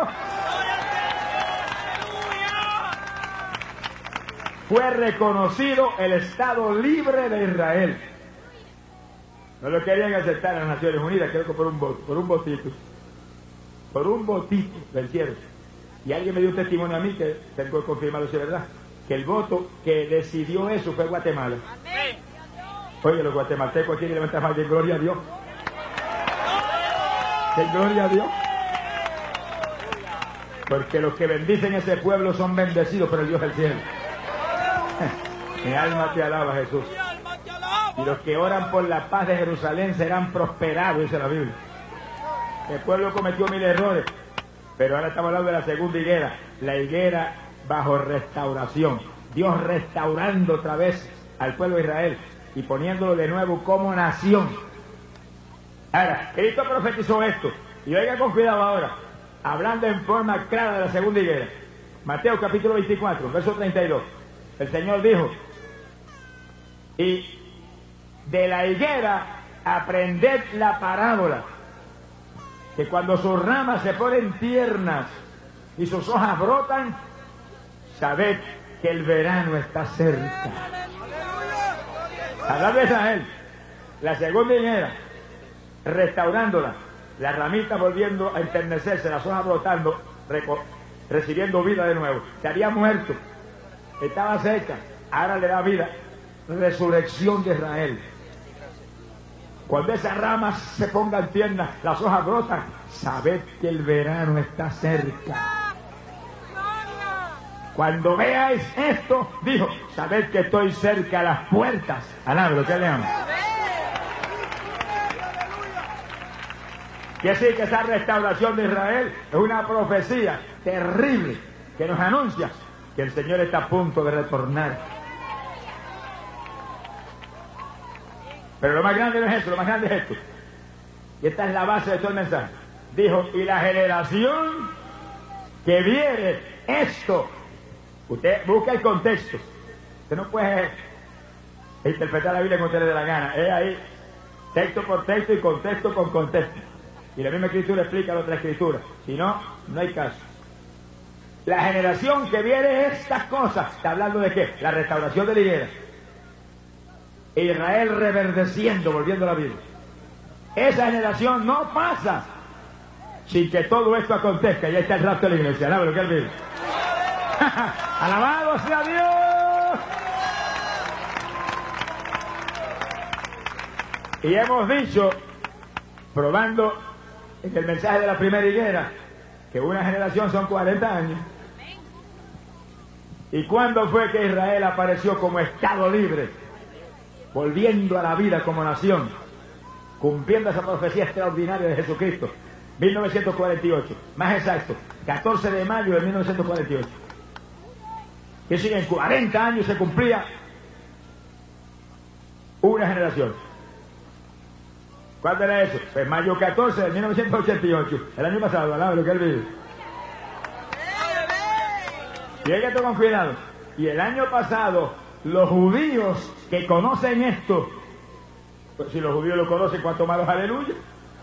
Fue reconocido el Estado libre de Israel. No lo querían aceptar en las Naciones Unidas, creo que por un voto, por un votito. Por un votito vencieron. Y alguien me dio un testimonio a mí que tengo que confirmarlo si es verdad, que el voto que decidió eso fue Guatemala. Amén. Oye, los guatemaltecos aquí levantan más de gloria a Dios. De gloria a Dios. Porque los que bendicen ese pueblo son bendecidos por el Dios del cielo. Mi alma te alaba, Jesús. Y los que oran por la paz de Jerusalén serán prosperados, dice la Biblia. El pueblo cometió mil errores, pero ahora estamos hablando de la segunda higuera, la higuera bajo restauración. Dios restaurando otra vez al pueblo de Israel y poniéndolo de nuevo como nación. Ahora, Cristo profetizó esto, y oiga con cuidado ahora, hablando en forma clara de la segunda higuera. Mateo capítulo veinticuatro, verso treinta y dos. El Señor dijo, y de la higuera aprended la parábola, que cuando sus ramas se ponen tiernas y sus hojas brotan, sabed que el verano está cerca. Hablando de Israel, la segunda higuera, restaurándola, las ramitas volviendo a enternecerse, las hojas brotando, recibiendo vida de nuevo. Se había muerto, estaba seca, ahora le da vida. Resurrección de Israel. Cuando esas ramas se pongan tiernas, las hojas brotan, sabed que el verano está cerca. Cuando veáis esto, dijo, sabed que estoy cerca a las puertas. Alaba lo que le amo. Quiere decir que esa restauración de Israel es una profecía terrible que nos anuncia que el Señor está a punto de retornar. Pero lo más grande no es esto, lo más grande es esto. Y esta es la base de todo el mensaje. Dijo, y la generación que viere esto. Usted busca el contexto. Usted no puede interpretar la Biblia como usted le dé la gana. Es ahí texto por texto y contexto con contexto. Y la misma escritura explica la otra escritura. Si no, no hay caso. La generación que viene estas cosas, ¿está hablando de qué? La restauración de la higuera. Israel reverdeciendo, volviendo a la vida. Esa generación no pasa sin que todo esto acontezca. Y ahí está el rapto de la iglesia. Alaba lo que él vive. ¡Alabado sea Dios! Y hemos dicho, probando en el mensaje de la primera higuera, que una generación son cuarenta años. ¿Y cuándo fue que Israel apareció como Estado libre? Volviendo a la vida como nación, cumpliendo esa profecía extraordinaria de Jesucristo. mil novecientos cuarenta y ocho, más exacto, catorce de mayo de mil novecientos cuarenta y ocho. Que si en cuarenta años se cumplía una generación. ¿Cuándo era eso? Pues mayo catorce de mil novecientos ochenta y ocho, el año pasado, alaba lo que él vive. Y hay que tomar con cuidado. Y el año pasado, los judíos que conocen esto, pues si los judíos lo conocen, ¿cuánto más los aleluya?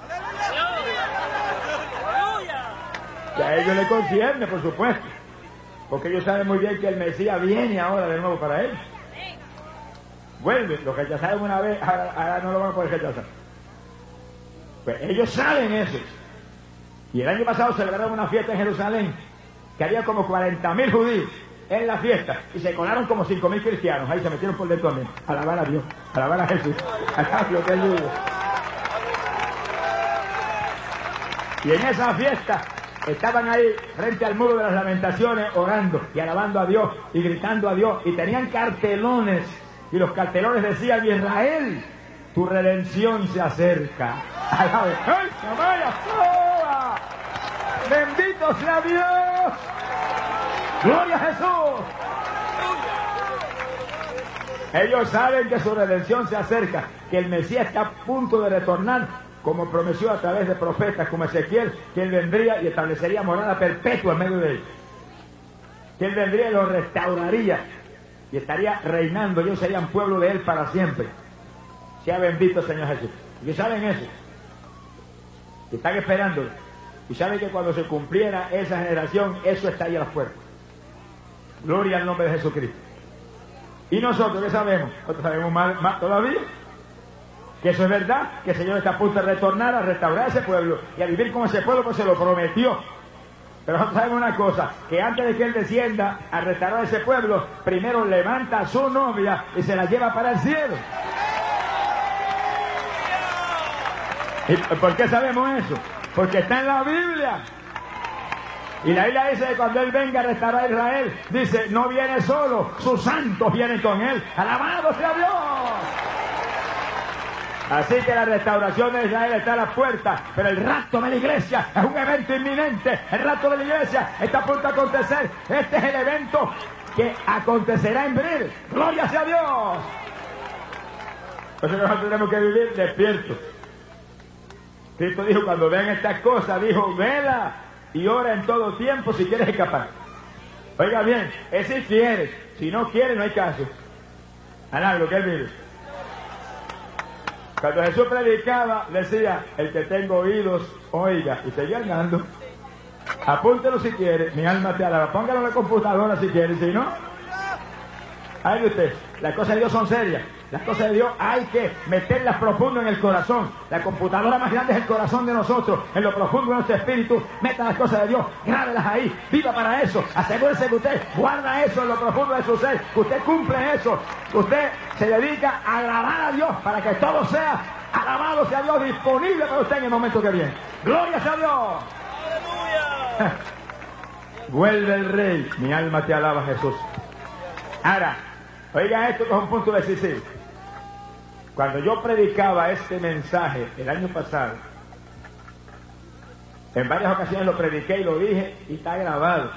Que a ellos les concierne, por supuesto. Porque ellos saben muy bien que el Mesías viene ahora de nuevo para ellos. Vuelve, lo rechazaron una vez, ahora, ahora no lo van a poder rechazar. Pues ellos saben eso. Y el año pasado celebraron una fiesta en Jerusalén, que había como cuarenta mil judíos en la fiesta, y se colaron como cinco mil cristianos. Ahí se metieron por dentro también. Alabar a Dios, alabar a Jesús. Acá lo que él vive. Y en esa fiesta estaban ahí frente al muro de las lamentaciones orando y alabando a Dios y gritando a Dios, y tenían cartelones, y los cartelones decían: Israel, tu redención se acerca. ¡Alabe! ¡Ay, vaya! ¡Oh! ¡Bendito sea Dios! ¡Gloria a Jesús! Ellos saben que su redención se acerca, que el Mesías está a punto de retornar, como prometió a través de profetas como Ezequiel, que él vendría y establecería morada perpetua en medio de ellos. Que él vendría y los restauraría y estaría reinando. Ellos serían pueblo de él para siempre. Sea bendito Señor Jesús. Y saben eso. Y están esperándolo. Y saben que cuando se cumpliera esa generación, eso estaría a las puertas. Gloria al nombre de Jesucristo. ¿Y nosotros qué sabemos? Nosotros sabemos más, más todavía. Que eso es verdad, que el Señor está a punto de retornar a restaurar ese pueblo y a vivir con ese pueblo, pues se lo prometió. Pero nosotros sabemos una cosa, que antes de que Él descienda a restaurar ese pueblo, primero levanta a su novia y se la lleva para el cielo. ¿Y por qué sabemos eso? Porque está en la Biblia. Y la Biblia dice que cuando Él venga a restaurar a Israel, dice, no viene solo, sus santos vienen con Él. ¡Alabado sea Dios! Así que la restauración de Israel está a la puerta, pero el rapto de la iglesia es un evento inminente. El rapto de la iglesia está a punto de acontecer. Este es el evento que acontecerá en breve. ¡Gloria sea Dios! Por eso nosotros tenemos que vivir despiertos. Cristo dijo, cuando vean estas cosas, dijo, vela y ora en todo tiempo si quieres escapar. Oiga bien, es si quieres. Si no quieres, no hay caso. Alá, lo que él vive. Cuando Jesús predicaba, decía, el que tenga oídos, oiga, y seguía andando. Apúntelo si quiere, mi alma te alaba. Póngalo en la computadora si quiere, si no. Ay, usted, las cosas de Dios son serias. Las cosas de Dios hay que meterlas profundo en el corazón. La computadora más grande es el corazón de nosotros. En lo profundo de nuestro espíritu, meta las cosas de Dios, grábelas ahí, viva para eso. Asegúrese que usted guarda eso en lo profundo de su ser, que usted cumple eso, que usted se dedica a agradar a Dios para que todo sea, alabado sea Dios, disponible para usted en el momento que viene. ¡Gloria sea Dios! ¡Aleluya! Vuelve el Rey, mi alma te alaba, Jesús. Ahora, oiga esto que es un punto decisivo. Cuando yo predicaba este mensaje el año pasado, en varias ocasiones lo prediqué y lo dije y está grabado.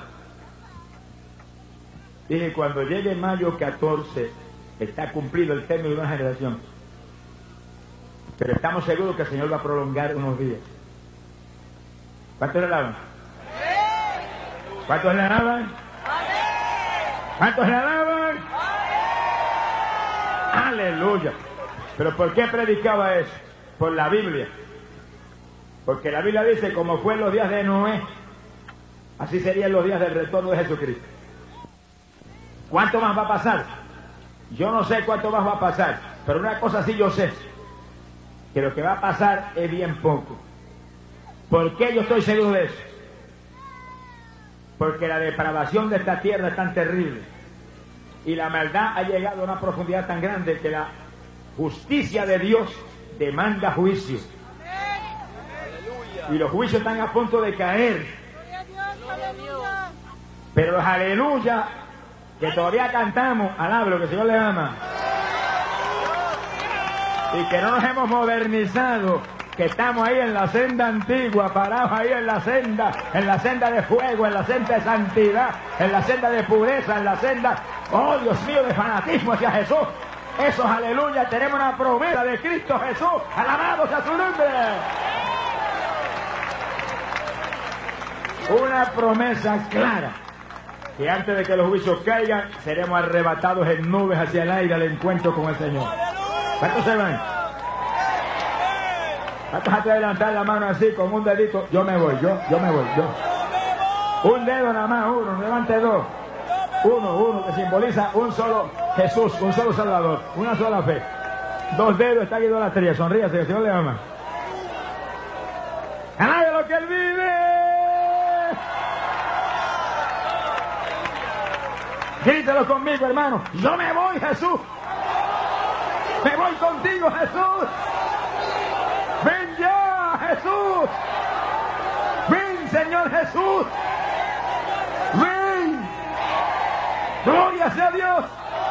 Dije, cuando llegue mayo catorce, está cumplido el término de una generación. Pero estamos seguros que el Señor va a prolongar unos días. ¿Cuántos le alaban? ¿Cuántos le alaban? ¿Cuántos le alaban? ¡Aleluya! ¿Pero por qué predicaba eso? por la Biblia. Porque la Biblia dice, como fue en los días de Noé, así serían los días del retorno de Jesucristo. ¿Cuánto más va a pasar? Yo no sé cuánto más va a pasar, pero una cosa sí yo sé, que lo que va a pasar es bien poco. ¿Por qué yo estoy seguro de eso? Porque la depravación de esta tierra es tan terrible y la maldad ha llegado a una profundidad tan grande que la justicia de Dios demanda juicio. Y los juicios están a punto de caer. Pero los aleluya que todavía cantamos, alaba lo que el Señor le ama. Y que no nos hemos modernizado, que estamos ahí en la senda antigua, parados ahí en la senda, en la senda de fuego, en la senda de santidad, en la senda de pureza, en la senda, oh Dios mío, de fanatismo hacia Jesús. Esos aleluya, tenemos una promesa de Cristo Jesús, alabado sea su nombre. Una promesa clara, que antes de que los juicios caigan, seremos arrebatados en nubes hacia el aire al encuentro con el Señor. ¿Cuántos se van? ¿Cuántos antes de levantar la mano así, con un dedito? Yo me voy, yo, yo me voy, yo. Un dedo nada más, uno, levante dos. Uno, uno, que simboliza un solo Jesús, un solo Salvador, una sola fe. Dos dedos, está aquí idolatría, sonríase, que el Señor le ama. ¡Alabe lo que Él vive! Grítelo conmigo, hermano. Yo me voy, Jesús. Me voy contigo, Jesús. Ven ya, Jesús. Ven, Señor Jesús. Ven. Gloria sea Dios.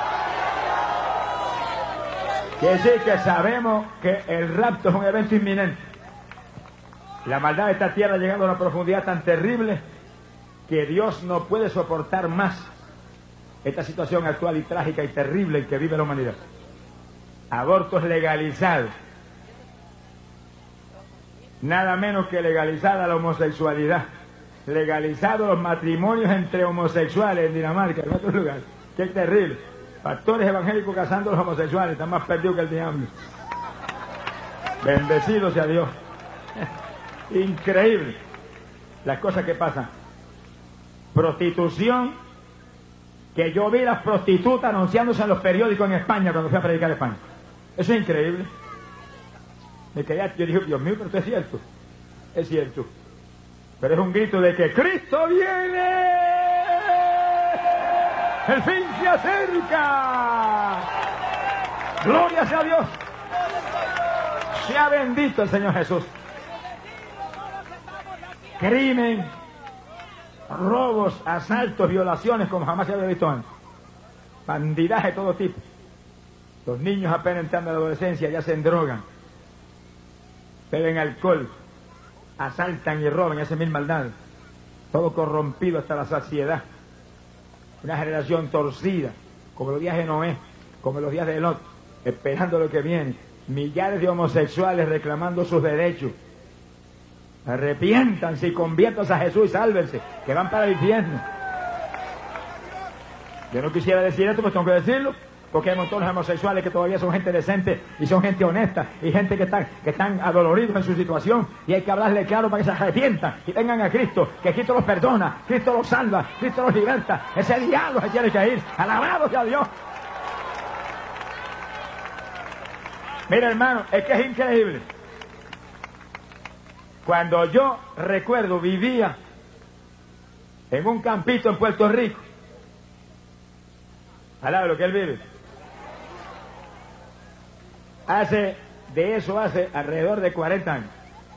Quiere decir que sabemos que el rapto es un evento inminente. La maldad de esta tierra ha llegado a una profundidad tan terrible que Dios no puede soportar más esta situación actual y trágica y terrible en que vive la humanidad. Abortos legalizados. Nada menos que legalizada la homosexualidad. Legalizados los matrimonios entre homosexuales en Dinamarca, en otros lugares. Qué terrible. Pastores evangélicos casando a los homosexuales, están más perdidos que el diablo. Bendecido sea Dios. Increíble las cosas que pasan. Prostitución, que yo vi las prostitutas anunciándose en los periódicos en España cuando fui a predicar a España. Eso es increíble. Me quedé, yo dije, Dios mío, pero esto es cierto. Es cierto. Pero es un grito de que Cristo viene. El fin se acerca. Gloria sea Dios. Sea bendito el Señor Jesús. Crimen, robos, asaltos, violaciones como jamás se había visto antes. Bandidaje de todo tipo. Los niños apenas entrando a la adolescencia ya se endrogan, beben alcohol, asaltan y roban y hacen mil maldades. Todo corrompido hasta la saciedad. Una generación torcida, como los días de Noé, como los días de Lot, esperando lo que viene. Millares de homosexuales reclamando sus derechos. Arrepiéntanse y conviértanse a Jesús y sálvense, que van para el infierno. Yo no quisiera decir esto, pues tengo que decirlo, porque hay montones de homosexuales que todavía son gente decente y son gente honesta y gente que están, que están adoloridos en su situación, y hay que hablarle claro para que se arrepientan y vengan a Cristo, que Cristo los perdona, Cristo los salva, Cristo los liberta. Ese diablo se tiene que ir. Alabado sea Dios. Mira, hermano, es que es increíble. Cuando yo recuerdo, vivía en un campito en Puerto Rico. Alaba lo que él vive. Hace, de eso hace alrededor de cuarenta años.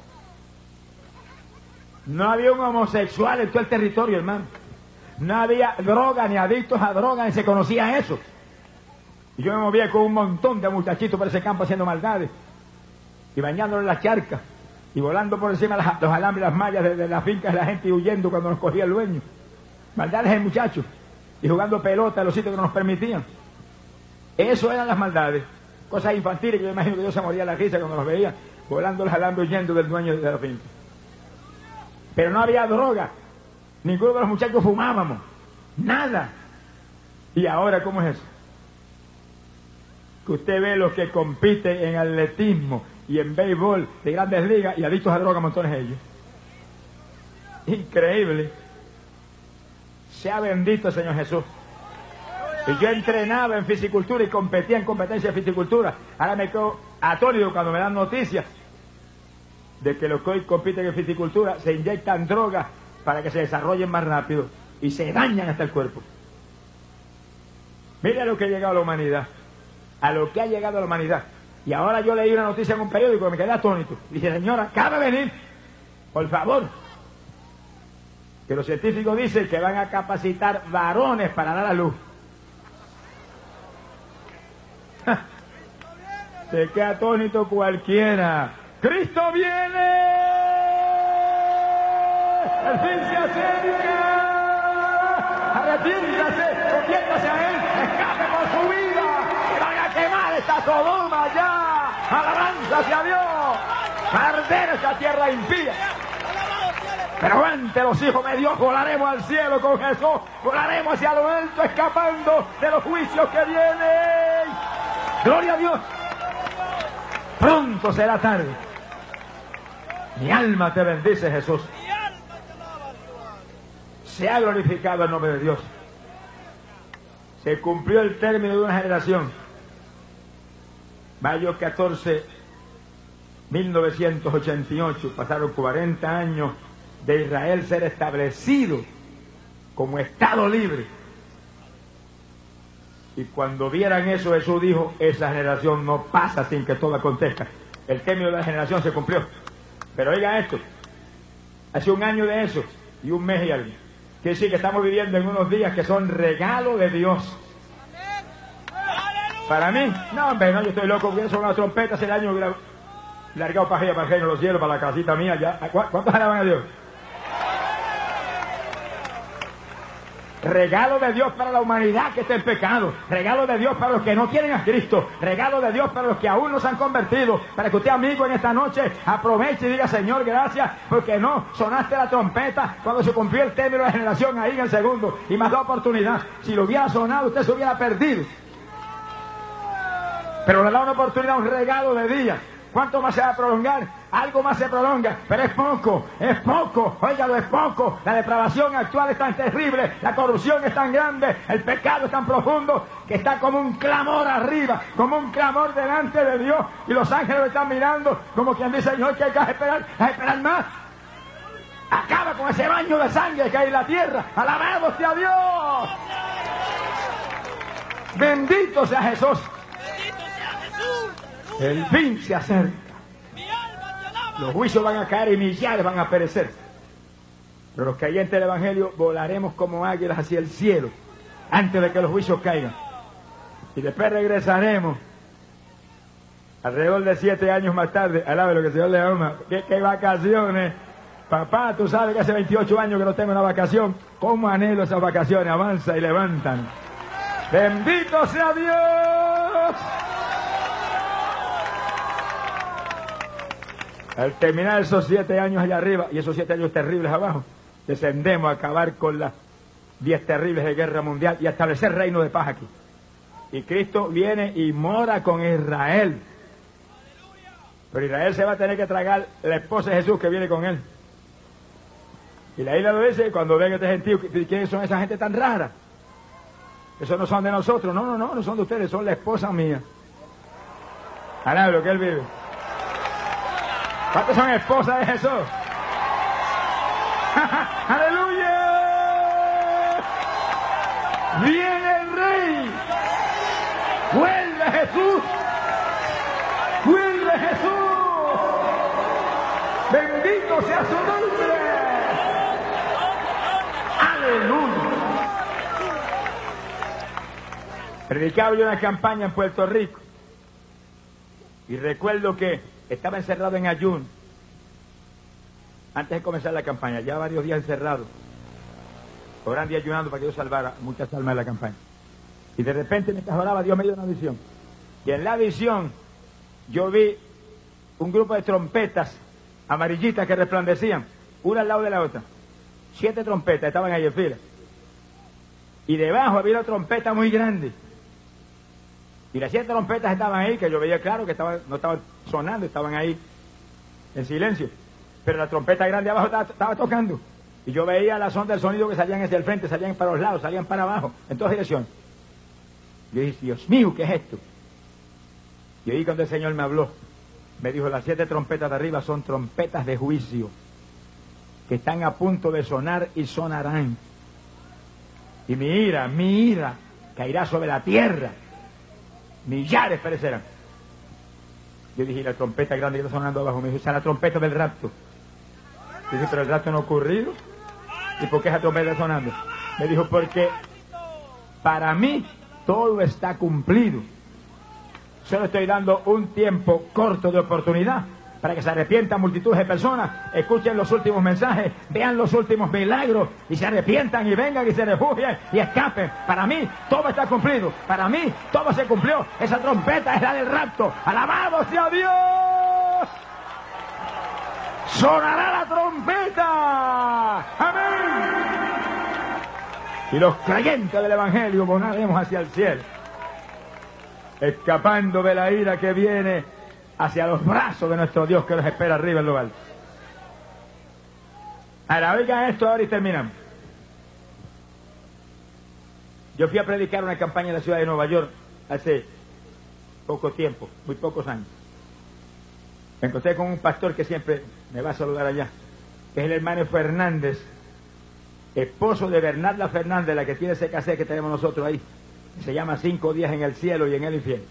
No había un homosexual en todo el territorio, hermano. No había droga, ni adictos a droga, ni se conocía eso. Y yo me movía con un montón de muchachitos por ese campo haciendo maldades. Y bañándolos en las charcas. Y volando por encima de los alambres y las mallas de, de las fincas de la gente y huyendo cuando nos cogía el dueño. Maldades de muchachos. Y jugando pelota en los sitios que no nos permitían. Eso eran las maldades. Cosas infantiles que yo imagino que yo se moría la risa cuando los veía. Volando los alambres huyendo del dueño de la finca. Pero no había droga. Ninguno de los muchachos fumábamos. Nada. ¿Y ahora cómo es eso? Que usted ve los que compiten en atletismo y en béisbol de grandes ligas y adictos a droga montones de ellos. Increíble. Sea bendito el Señor Jesús. Y yo entrenaba en fisicultura y competía en competencia de fisicultura. Ahora me quedo atónito cuando me dan noticias de que los que hoy compiten en fisicultura se inyectan drogas para que se desarrollen más rápido y se dañan hasta el cuerpo. Mira lo que ha llegado a la humanidad, a lo que ha llegado a la humanidad. Y ahora yo leí una noticia en un periódico y me quedé atónito. Dije, señora, acaba de venir, por favor, que los científicos dicen que van a capacitar varones para dar a luz. Se queda atónito cualquiera. ¡Cristo viene! ¡El fin se acerca! ¡Arrepiéntase! ¡Conviértase a Él! ¡Escape por su vida! ¡Que van a quemar esta Sodoma ya! ¡Alabanza hacia Dios! ¡Para arder esta tierra impía! Pero ante los hijos de Dios volaremos al cielo con Jesús, volaremos hacia lo alto, escapando de los juicios que vienen. ¡Gloria a Dios! Pronto será tarde. Mi alma te bendice, Jesús. Se ha glorificado el nombre de Dios. Se cumplió el término de una generación. Mayo catorce, mil novecientos ochenta y ocho, pasaron cuarenta años de Israel ser establecido como Estado libre. Y cuando vieran eso, Jesús dijo, esa generación no pasa sin que todo acontezca. El término de la generación se cumplió. Pero oigan esto, hace un año de eso y un mes y algo. Quiere decir que estamos viviendo en unos días que son regalo de Dios. Para mí, no hombre, no, yo estoy loco, hubiera sonado las trompetas el año, hubiera largado para allá, para el reino de los cielos, para la casita mía, ya. ¿Cuántos alaban a Dios? Regalo de Dios para la humanidad que está en pecado. Regalo de Dios para los que no quieren a Cristo. Regalo de Dios para los que aún no se han convertido. Para que usted, amigo, en esta noche aproveche y diga, Señor, gracias, porque no sonaste la trompeta cuando se cumplió el término de la generación ahí en el segundo. Y me has dado oportunidad. Si lo hubiera sonado, usted se hubiera perdido. Pero le da una oportunidad, un regalo de día. ¿Cuánto más se va a prolongar? Algo más se prolonga, pero es poco, es poco, óigalo, es poco. La depravación actual es tan terrible, la corrupción es tan grande, el pecado es tan profundo, que está como un clamor arriba, como un clamor delante de Dios, y los ángeles lo están mirando, como quien dice, Señor, que hay que esperar, hay que esperar más. Acaba con ese baño de sangre que hay en la tierra, alabado sea Dios. Bendito sea Jesús. El fin se acerca. Los juicios van a caer y millares van a perecer. Pero los creyentes del Evangelio volaremos como águilas hacia el cielo antes de que los juicios caigan. Y después regresaremos alrededor de siete años más tarde. Alabe lo que el Señor le ama. ¿Qué, qué vacaciones? Papá, tú sabes que hace veintiocho años que no tengo una vacación. ¿Cómo anhelo esas vacaciones? Avanza y levantan. ¡Bendito sea Dios! Al terminar esos siete años allá arriba y esos siete años terribles abajo, descendemos a acabar con las diez terribles de guerra mundial y a establecer reino de paz aquí. Y Cristo viene y mora con Israel. Pero Israel se va a tener que tragar la esposa de Jesús que viene con él. Y la isla lo dice, cuando ven este gentío, ¿quiénes son esa gente tan rara? Esos no son de nosotros. No, no, no, no son de ustedes, son la esposa mía. Ahora lo que él vive. ¿Cuántos son esposas de Jesús? ¡Aleluya! ¡Viene el Rey! ¡Vuelve Jesús! ¡Vuelve Jesús! ¡Bendito sea su nombre! ¡Aleluya! Predicaba yo una campaña en Puerto Rico y recuerdo que estaba encerrado en ayuno antes de comenzar la campaña, ya varios días encerrado, orando y ayunando para que Dios salvara muchas almas de la campaña. Y de repente, mientras oraba, Dios me dio una visión. Y en la visión yo vi un grupo de trompetas amarillitas que resplandecían, una al lado de la otra. Siete trompetas estaban ahí en fila. Y debajo había una trompeta muy grande. Y las siete trompetas estaban ahí, que yo veía claro que estaban, no estaban sonando, estaban ahí en silencio. Pero la trompeta grande abajo estaba, estaba tocando. Y yo veía las ondas del sonido que salían hacia el frente, salían para los lados, salían para abajo, en todas direcciones. Yo dije, Dios mío, ¿qué es esto? Y ahí cuando el Señor me habló, me dijo, las siete trompetas de arriba son trompetas de juicio, que están a punto de sonar y sonarán. Y mi ira, mi ira, caerá sobre la tierra. Millares perecerán. Yo dije, la trompeta grande que está sonando abajo, me dijo, esa es la trompeta del rapto. Yo dije, pero el rapto no ha ocurrido. ¿Y por qué esa trompeta está sonando? Me dijo, porque para mí todo está cumplido. Solo estoy dando un tiempo corto de oportunidad para que se arrepientan multitudes de personas, escuchen los últimos mensajes, vean los últimos milagros y se arrepientan y vengan y se refugien y escapen. Para mí todo está cumplido, para mí todo se cumplió. Esa trompeta es la del rapto. ¡Alabado sea Dios! ¡Sonará la trompeta! ¡Amén! Y los creyentes del Evangelio volaremos hacia el cielo, escapando de la ira que viene hacia los brazos de nuestro Dios que nos espera arriba en lo alto. Ahora, oigan esto ahora y terminamos. Yo fui a predicar una campaña en la ciudad de Nueva York hace poco tiempo, muy pocos años. Me encontré con un pastor que siempre me va a saludar allá, que es el hermano Fernández, esposo de Bernarda Fernández, la que tiene ese cassette que tenemos nosotros ahí. Se llama Cinco días en el cielo y en el infierno.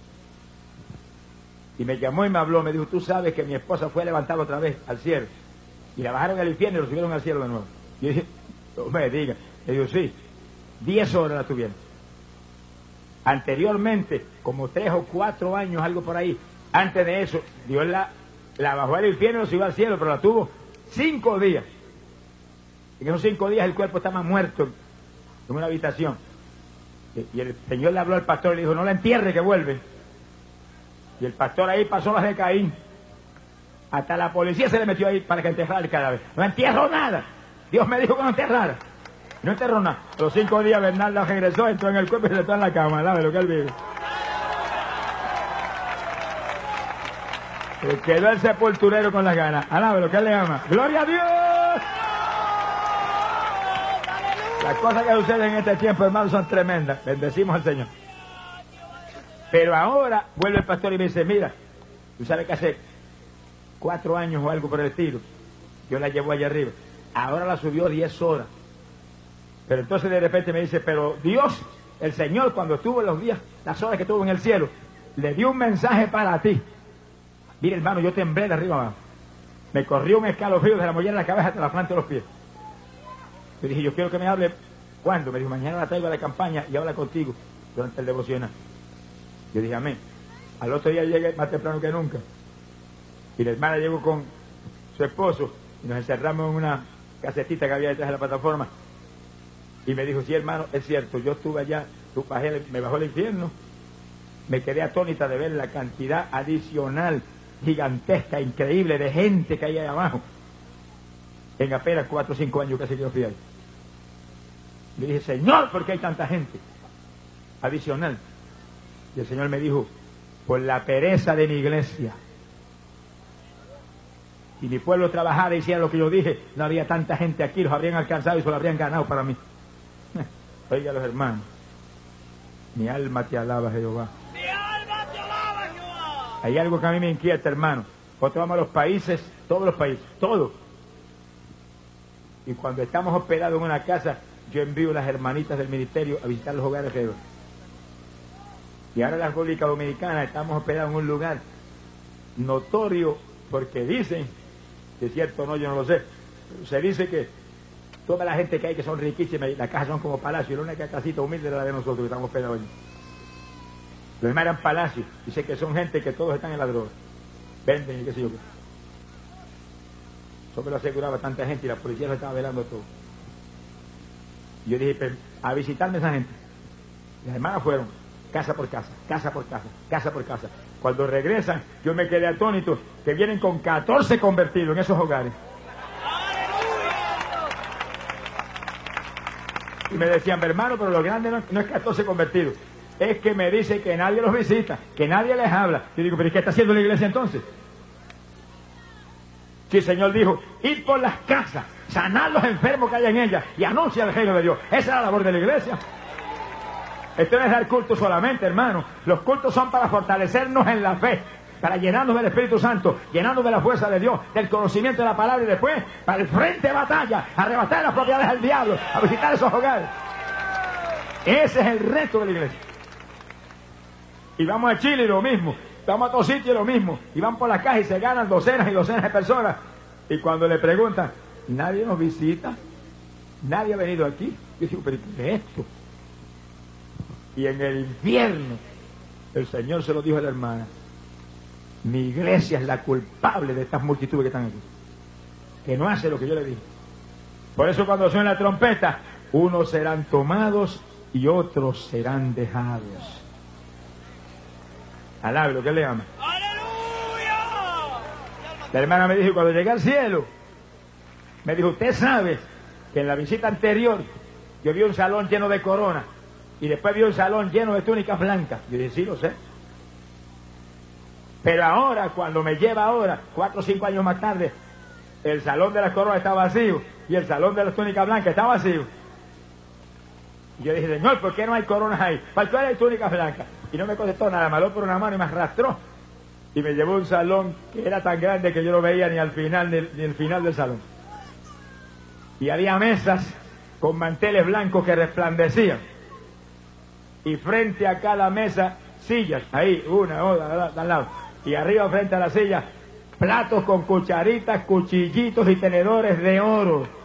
Y me llamó y me habló, me dijo, tú sabes que mi esposa fue levantada otra vez al cielo. Y la bajaron al infierno y la subieron al cielo de nuevo. Y yo dije, no me diga. Le digo, sí, diez horas la tuvieron. Anteriormente, como tres o cuatro años, algo por ahí, antes de eso, Dios la, la bajó al infierno y la subió al cielo, pero la tuvo cinco días. En esos cinco días el cuerpo estaba muerto en una habitación. Y el Señor le habló al pastor y le dijo, no la entierre que vuelve. Y el pastor ahí pasó las de Caín. Hasta la policía se le metió ahí para que enterrara el cadáver. No entierró nada. Dios me dijo que no enterrara. No enterró nada. Los cinco días Bernardo regresó, entró en el cuerpo y se entró en la cama. ¿Sabe lo que él vive? Se quedó el sepulturero con las ganas. Alabe lo que él le ama. ¡Gloria a Dios! Las cosas que suceden en este tiempo, hermanos, son tremendas. Bendecimos al Señor. Pero ahora vuelve el pastor y me dice, mira, tú sabes que hace cuatro años o algo por el estilo, yo la llevo allá arriba. Ahora la subió diez horas. Pero entonces de repente me dice, pero Dios, el Señor, cuando estuvo en los días, las horas que estuvo en el cielo, le dio un mensaje para ti. Mira, hermano, yo temblé de arriba abajo. Me corrió un escalofrío desde la mollera de la cabeza hasta la planta de los pies. Yo dije, yo quiero que me hable. ¿Cuándo? Me dijo, mañana la traigo a la campaña y habla contigo durante el devocional. Yo dije, amén. Al otro día llegué más temprano que nunca. Y la hermana llegó con su esposo y nos encerramos en una casetita que había detrás de la plataforma. Y me dijo, sí, hermano, es cierto, yo estuve allá, tú bajé, me bajó el infierno. Me quedé atónita de ver la cantidad adicional, gigantesca, increíble de gente que hay ahí abajo. En apenas cuatro o cinco años casi que yo fui ahí. Le dije, Señor, ¿por qué hay tanta gente adicional? Y el Señor me dijo, por la pereza de mi iglesia. Si mi pueblo trabajara y hiciera lo que yo dije, no había tanta gente aquí, los habrían alcanzado y se lo habrían ganado para mí. Oiga, los hermanos, mi alma te alaba, Jehová. Mi alma te alaba, Jehová. Hay algo que a mí me inquieta, hermano. Nosotros vamos a los países, todos los países, todos. Y cuando estamos hospedados en una casa, yo envío a las hermanitas del ministerio a visitar los hogares de ellos. Y ahora en la República Dominicana estamos hospedados en un lugar notorio, porque dicen, si es cierto o no, yo no lo sé, se dice que toda la gente que hay que son riquísimas y las casas son como palacios, y la única casita humilde es la de nosotros que estamos hospedados allí. Los demás eran palacios, dice que son gente que todos están en la droga, venden y qué sé yo qué. Eso me lo aseguraba tanta gente y la policía lo estaba velando todo. Y yo dije, pero, a visitarme esa gente. Las hermanas fueron, casa por casa, casa por casa, casa por casa. Cuando regresan, yo me quedé atónito, que vienen con catorce convertidos en esos hogares. Y me decían, hermano, pero lo grande no, no es catorce convertidos. es que me dice que nadie los visita, que nadie les habla. Yo digo, pero ¿y qué está haciendo la iglesia entonces? Si el Señor dijo, ir por las casas, sanar los enfermos que hay en ellas y anunciar el reino de Dios. Esa es la labor de la iglesia. Esto no es dar culto solamente, hermano. Los cultos son para fortalecernos en la fe, para llenarnos del Espíritu Santo, llenarnos de la fuerza de Dios, del conocimiento de la palabra, y después para el frente de batalla, arrebatar las propiedades del diablo, a visitar esos hogares. Ese es el reto de la iglesia. Y vamos a Chile y lo mismo, vamos a todos sitios y lo mismo, y van por las calles y se ganan docenas y docenas de personas, y cuando le preguntan, nadie nos visita, nadie ha venido aquí. Yo digo, pero ¿qué es esto? Y en el infierno el Señor se lo dijo a la hermana, mi iglesia es la culpable de estas multitudes que están aquí, que no hace lo que yo le dije. Por eso cuando suena la trompeta, unos serán tomados y otros serán dejados. Alabe lo que le ama. ¡Aleluya! La hermana me dijo, cuando llegué al cielo, me dijo, usted sabe que en la visita anterior yo vi un salón lleno de coronas y después vi un salón lleno de túnicas blancas. Yo dije, sí, lo sé. Pero ahora, cuando me lleva ahora, cuatro o cinco años más tarde, el salón de las coronas está vacío y el salón de las túnicas blancas está vacío. Y yo dije, Señor, ¿por qué no hay coronas ahí? ¿Para qué hay túnicas blancas? Y no me contestó nada, me habló por una mano y me arrastró. Y me llevó a un salón que era tan grande que yo no veía ni al final, ni, ni el final del salón. Y había mesas con manteles blancos que resplandecían. Y frente a cada mesa, sillas, ahí, una, otra, al lado. Y arriba frente a la silla, platos con cucharitas, cuchillitos y tenedores de oro.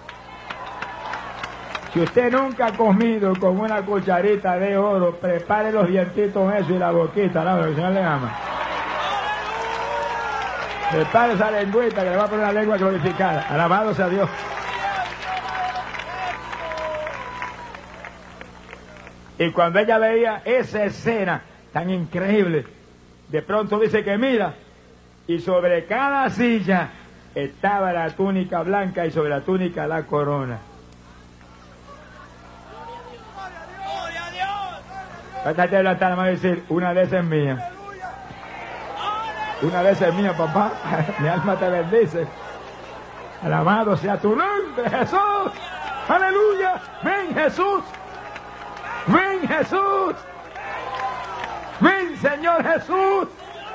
Si usted nunca ha comido con una cucharita de oro, prepare los dientitos eso y la boquita, ¿no? Que el Señor le ama. Prepare esa lengüita que le va a poner una lengua glorificada. Alabado sea Dios. Y cuando ella veía esa escena tan increíble, de pronto dice que mira, y sobre cada silla estaba la túnica blanca y sobre la túnica la corona. ¡Gloria a Dios! Trata de levantar la mano y decir, una de esas es mía. Una de esas es mía, papá. Mi alma te bendice. Alabado sea tu nombre, Jesús. Aleluya. Ven, Jesús. Ven, Jesús. Ven, Señor Jesús.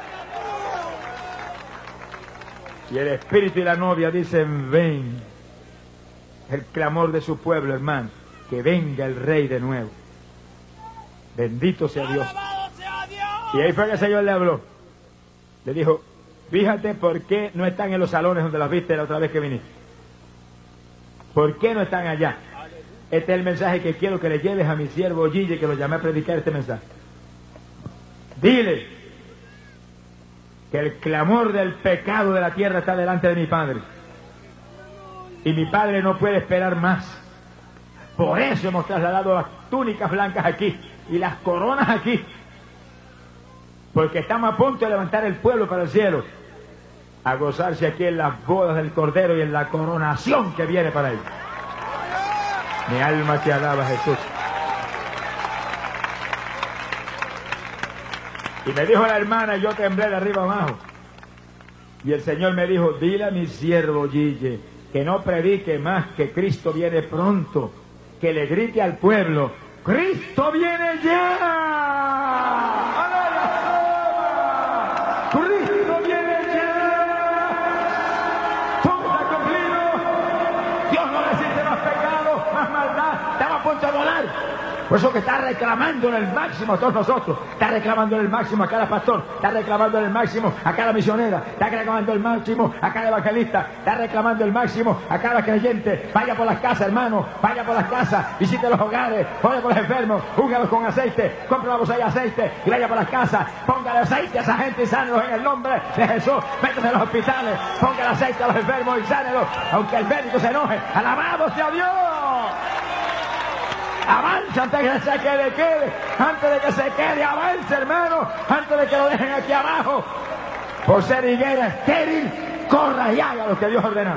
Y el Espíritu y la novia dicen, ven. El clamor de su pueblo, hermano. Que venga el Rey de nuevo. Bendito sea Dios. ¡Alabado sea Dios! Y ahí fue que el Señor le habló. Le dijo, fíjate por qué no están en los salones donde las viste la otra vez que viniste. ¿Por qué no están allá? Este es el mensaje que quiero que le lleves a mi siervo Gille, que lo llamé a predicar este mensaje. Dile que el clamor del pecado de la tierra está delante de mi Padre. Y mi Padre no puede esperar más. Por eso hemos trasladado las túnicas blancas aquí y las coronas aquí. Porque estamos a punto de levantar el pueblo para el cielo, a gozarse aquí en las bodas del Cordero y en la coronación que viene para él. Mi alma te alaba, Jesús. Y me dijo la hermana, y yo temblé de arriba abajo. Y el Señor me dijo, dile a mi siervo Gille que no predique más, que Cristo viene pronto, que le grite al pueblo, ¡Cristo viene ya! ¡Cristo viene ya! ¡Todo está cumplido! Dios no resiste más pecado, más maldad. Estamos a punto de volar. Por eso que está reclamando en el máximo a todos nosotros. Está reclamando en el máximo a cada pastor. Está reclamando en el máximo a cada misionera. Está reclamando el máximo a cada evangelista. Está reclamando el máximo a cada creyente. Vaya por las casas, hermano. Vaya por las casas. Visite los hogares. Vaya por los enfermos. Úngalos con aceite. Compre una botella de aceite. Y vaya por las casas. Póngale aceite a esa gente y sánelos en el nombre de Jesús. Métese en los hospitales. Póngale aceite a los enfermos y sánelos. Aunque el médico se enoje. ¡Alabado sea Dios! Avanza antes de que se quede, quede, antes de que se quede, avance, hermano, antes de que lo dejen aquí abajo. Por ser higuera estéril, corra y haga lo que Dios ordenó.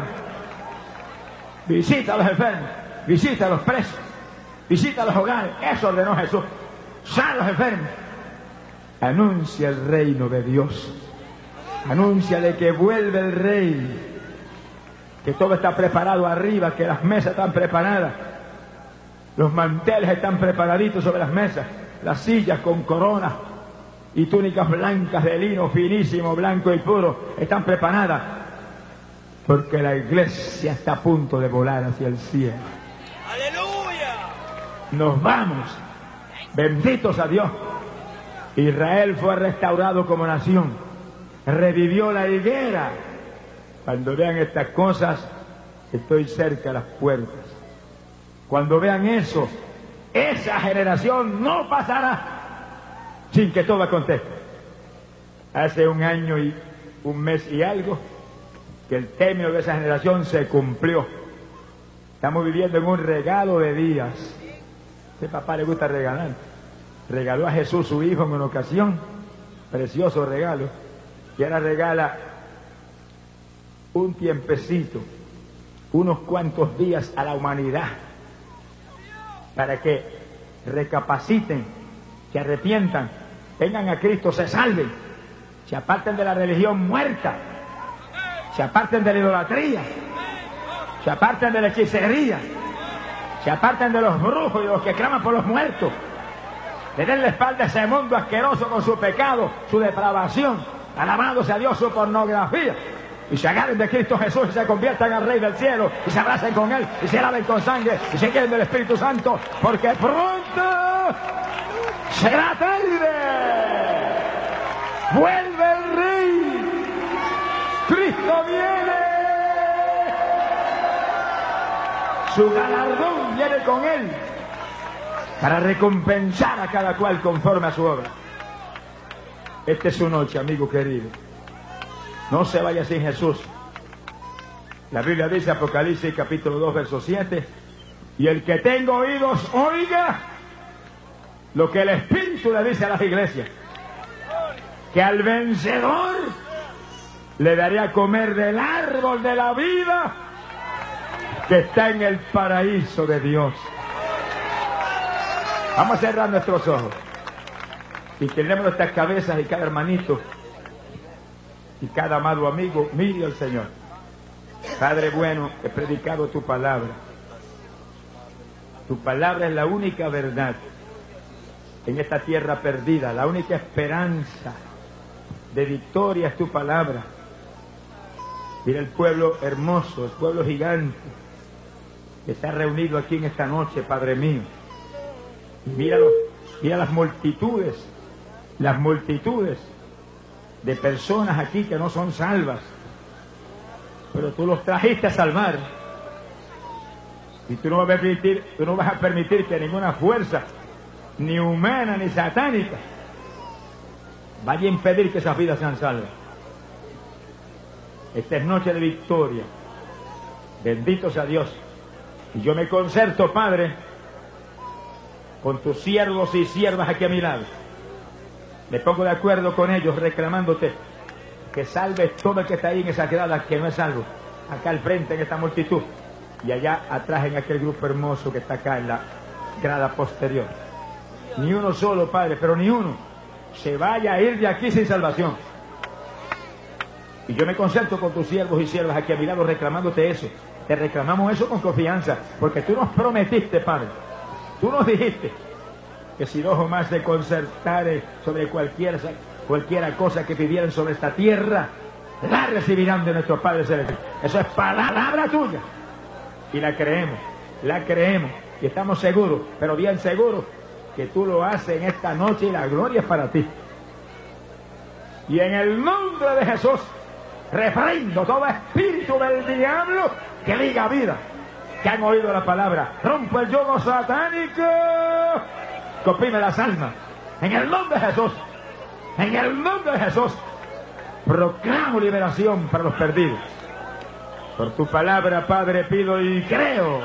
Visita a los enfermos, visita a los presos, visita a los hogares, eso ordenó Jesús. sana a los enfermos. Anuncia el reino de Dios. Anúnciale que vuelve el rey, que todo está preparado arriba, que las mesas están preparadas, los manteles están preparaditos sobre las mesas, las sillas con coronas y túnicas blancas de lino finísimo, blanco y puro, están preparadas, porque la iglesia está a punto de volar hacia el cielo. ¡Aleluya! Nos vamos, benditos a Dios. Israel fue restaurado como nación, revivió la higuera. Cuando vean estas cosas, estoy cerca de las puertas. Cuando vean eso, esa generación no pasará sin que todo acontezca. Hace un año y un mes y algo que el término de esa generación se cumplió. Estamos viviendo en un regalo de días. Este papá le gusta regalar. Regaló a Jesús su hijo en una ocasión, precioso regalo, y ahora regala un tiempecito, unos cuantos días a la humanidad, para que recapaciten, se arrepientan, vengan a Cristo, se salven, se aparten de la religión muerta, se aparten de la idolatría, se aparten de la hechicería, se aparten de los brujos y de los que claman por los muertos, le den la espalda a ese mundo asqueroso con su pecado, su depravación, alabándose a Dios, su pornografía, y se agarren de Cristo Jesús y se conviertan al Rey del cielo y se abracen con Él y se laven con sangre y se llenen del Espíritu Santo, porque pronto será tarde. Vuelve el Rey, Cristo viene, su galardón viene con Él para recompensar a cada cual conforme a su obra. Esta es su noche, amigo querido. No se vaya sin Jesús. La Biblia dice, Apocalipsis capítulo dos, verso siete, y el que tenga oídos, oiga lo que el Espíritu le dice a las iglesias, que al vencedor le daré a comer del árbol de la vida que está en el paraíso de Dios. Vamos a cerrar nuestros ojos. Inclinemos nuestras cabezas y cada hermanito y cada amado amigo mire al Señor. Padre bueno, he predicado tu palabra. Tu palabra es la única verdad en esta tierra perdida, la única esperanza de victoria es tu palabra. Mira el pueblo hermoso, el pueblo gigante que está reunido aquí en esta noche, Padre mío. Y míralo, mira las multitudes, las multitudes de personas aquí que no son salvas, pero tú los trajiste a salvar. Y tú no vas a permitir, tú no vas a permitir que ninguna fuerza, ni humana ni satánica, vaya a impedir que esas vidas sean salvas. Esta es noche de victoria. Bendito sea Dios. Y yo me concerto, Padre, con tus siervos y siervas aquí a mi lado. Me pongo de acuerdo con ellos reclamándote que salves todo el que está ahí en esa grada que no es salvo, acá al frente en esta multitud y allá atrás en aquel grupo hermoso que está acá en la grada posterior. Ni uno solo, Padre, pero ni uno se vaya a ir de aquí sin salvación. Y yo me concentro con tus siervos y siervas aquí a mi lado reclamándote eso. Te reclamamos eso con confianza, porque tú nos prometiste, Padre, tú nos dijiste que si dos o más se concertare sobre cualquier, cualquiera cosa que pidieran sobre esta tierra, la recibirán de nuestro Padre Celestial. Eso es palabra tuya. Y la creemos, la creemos. Y estamos seguros, pero bien seguros, que tú lo haces en esta noche y la gloria es para ti. Y en el nombre de Jesús, reprendo todo espíritu del diablo que diga vida, que han oído la palabra. Rompo el yugo satánico que oprime las almas. En el nombre de Jesús, en el nombre de Jesús, proclamo liberación para los perdidos. Por tu palabra, Padre, pido y creo.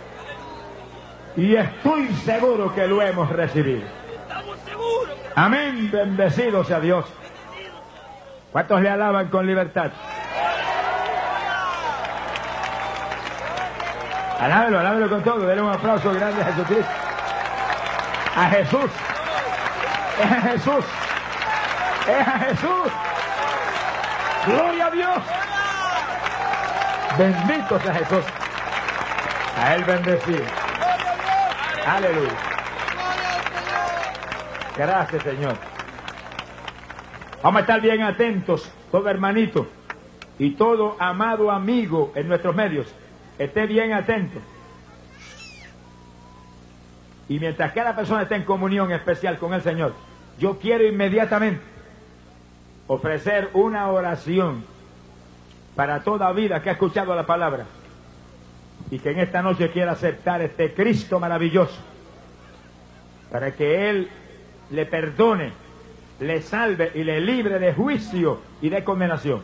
Y estoy seguro que lo hemos recibido. Estamos seguros. Amén, bendecido sea Dios. ¿Cuántos le alaban con libertad? Alábelo, alábelo con todo. Denle un aplauso grande a Jesucristo. A Jesús. Es a Jesús. Es a Jesús. Gloria a Dios. Bendito sea Jesús. A Él bendecido. Aleluya. Gracias, Señor. Vamos a estar bien atentos, todo hermanito y todo amado amigo en nuestros medios. Esté bien atento. Y mientras cada persona esté en comunión especial con el Señor, yo quiero inmediatamente ofrecer una oración para toda vida que ha escuchado la palabra y que en esta noche quiera aceptar este Cristo maravilloso, para que Él le perdone, le salve y le libre de juicio y de condenación.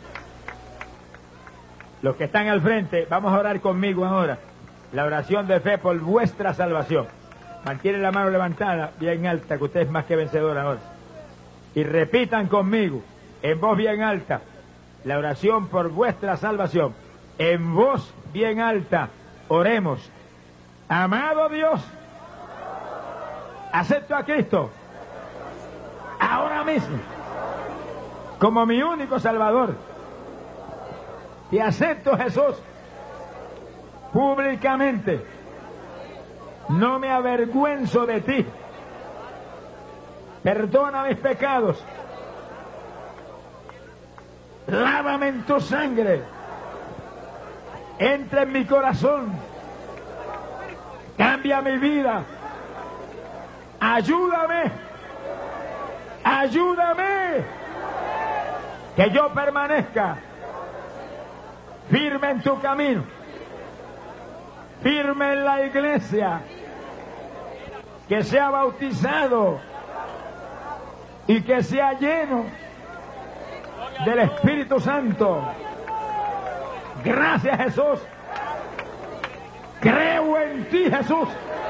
Los que están al frente, vamos a orar conmigo ahora la oración de fe por vuestra salvación. Mantiene la mano levantada bien alta, que usted es más que vencedor ahora, y repitan conmigo en voz bien alta la oración por vuestra salvación. En voz bien alta oremos. Amado Dios, acepto a Cristo ahora mismo como mi único Salvador. Te acepto, Jesús, públicamente. No me avergüenzo de ti. Perdona mis pecados. Lávame en tu sangre. Entra en mi corazón. Cambia mi vida. Ayúdame. Ayúdame. Que yo permanezca firme en tu camino. Firme en la iglesia. Que sea bautizado y que sea lleno del Espíritu Santo. Gracias, Jesús. Creo en ti, Jesús,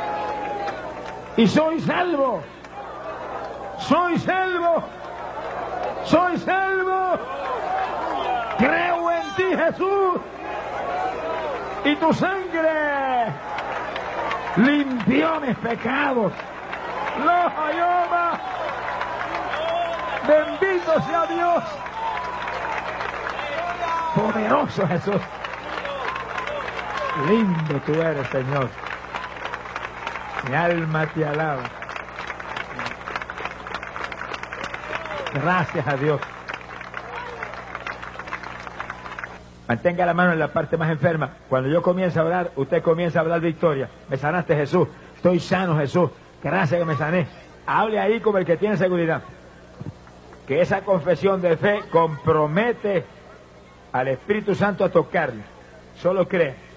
y soy salvo. Soy salvo. Soy salvo. Creo en ti, Jesús, y tu sangre limpió mis pecados. Los ayoma. Bendito sea Dios. Poderoso Jesús. Lindo tú eres, Señor. Mi alma te alaba. Gracias a Dios. Mantenga la mano en la parte más enferma. Cuando yo comience a orar, usted comienza a hablar victoria. Me sanaste, Jesús. Estoy sano, Jesús. Gracias que me sané. Hable ahí como el que tiene seguridad. Que esa confesión de fe compromete al Espíritu Santo a tocarle. Solo cree.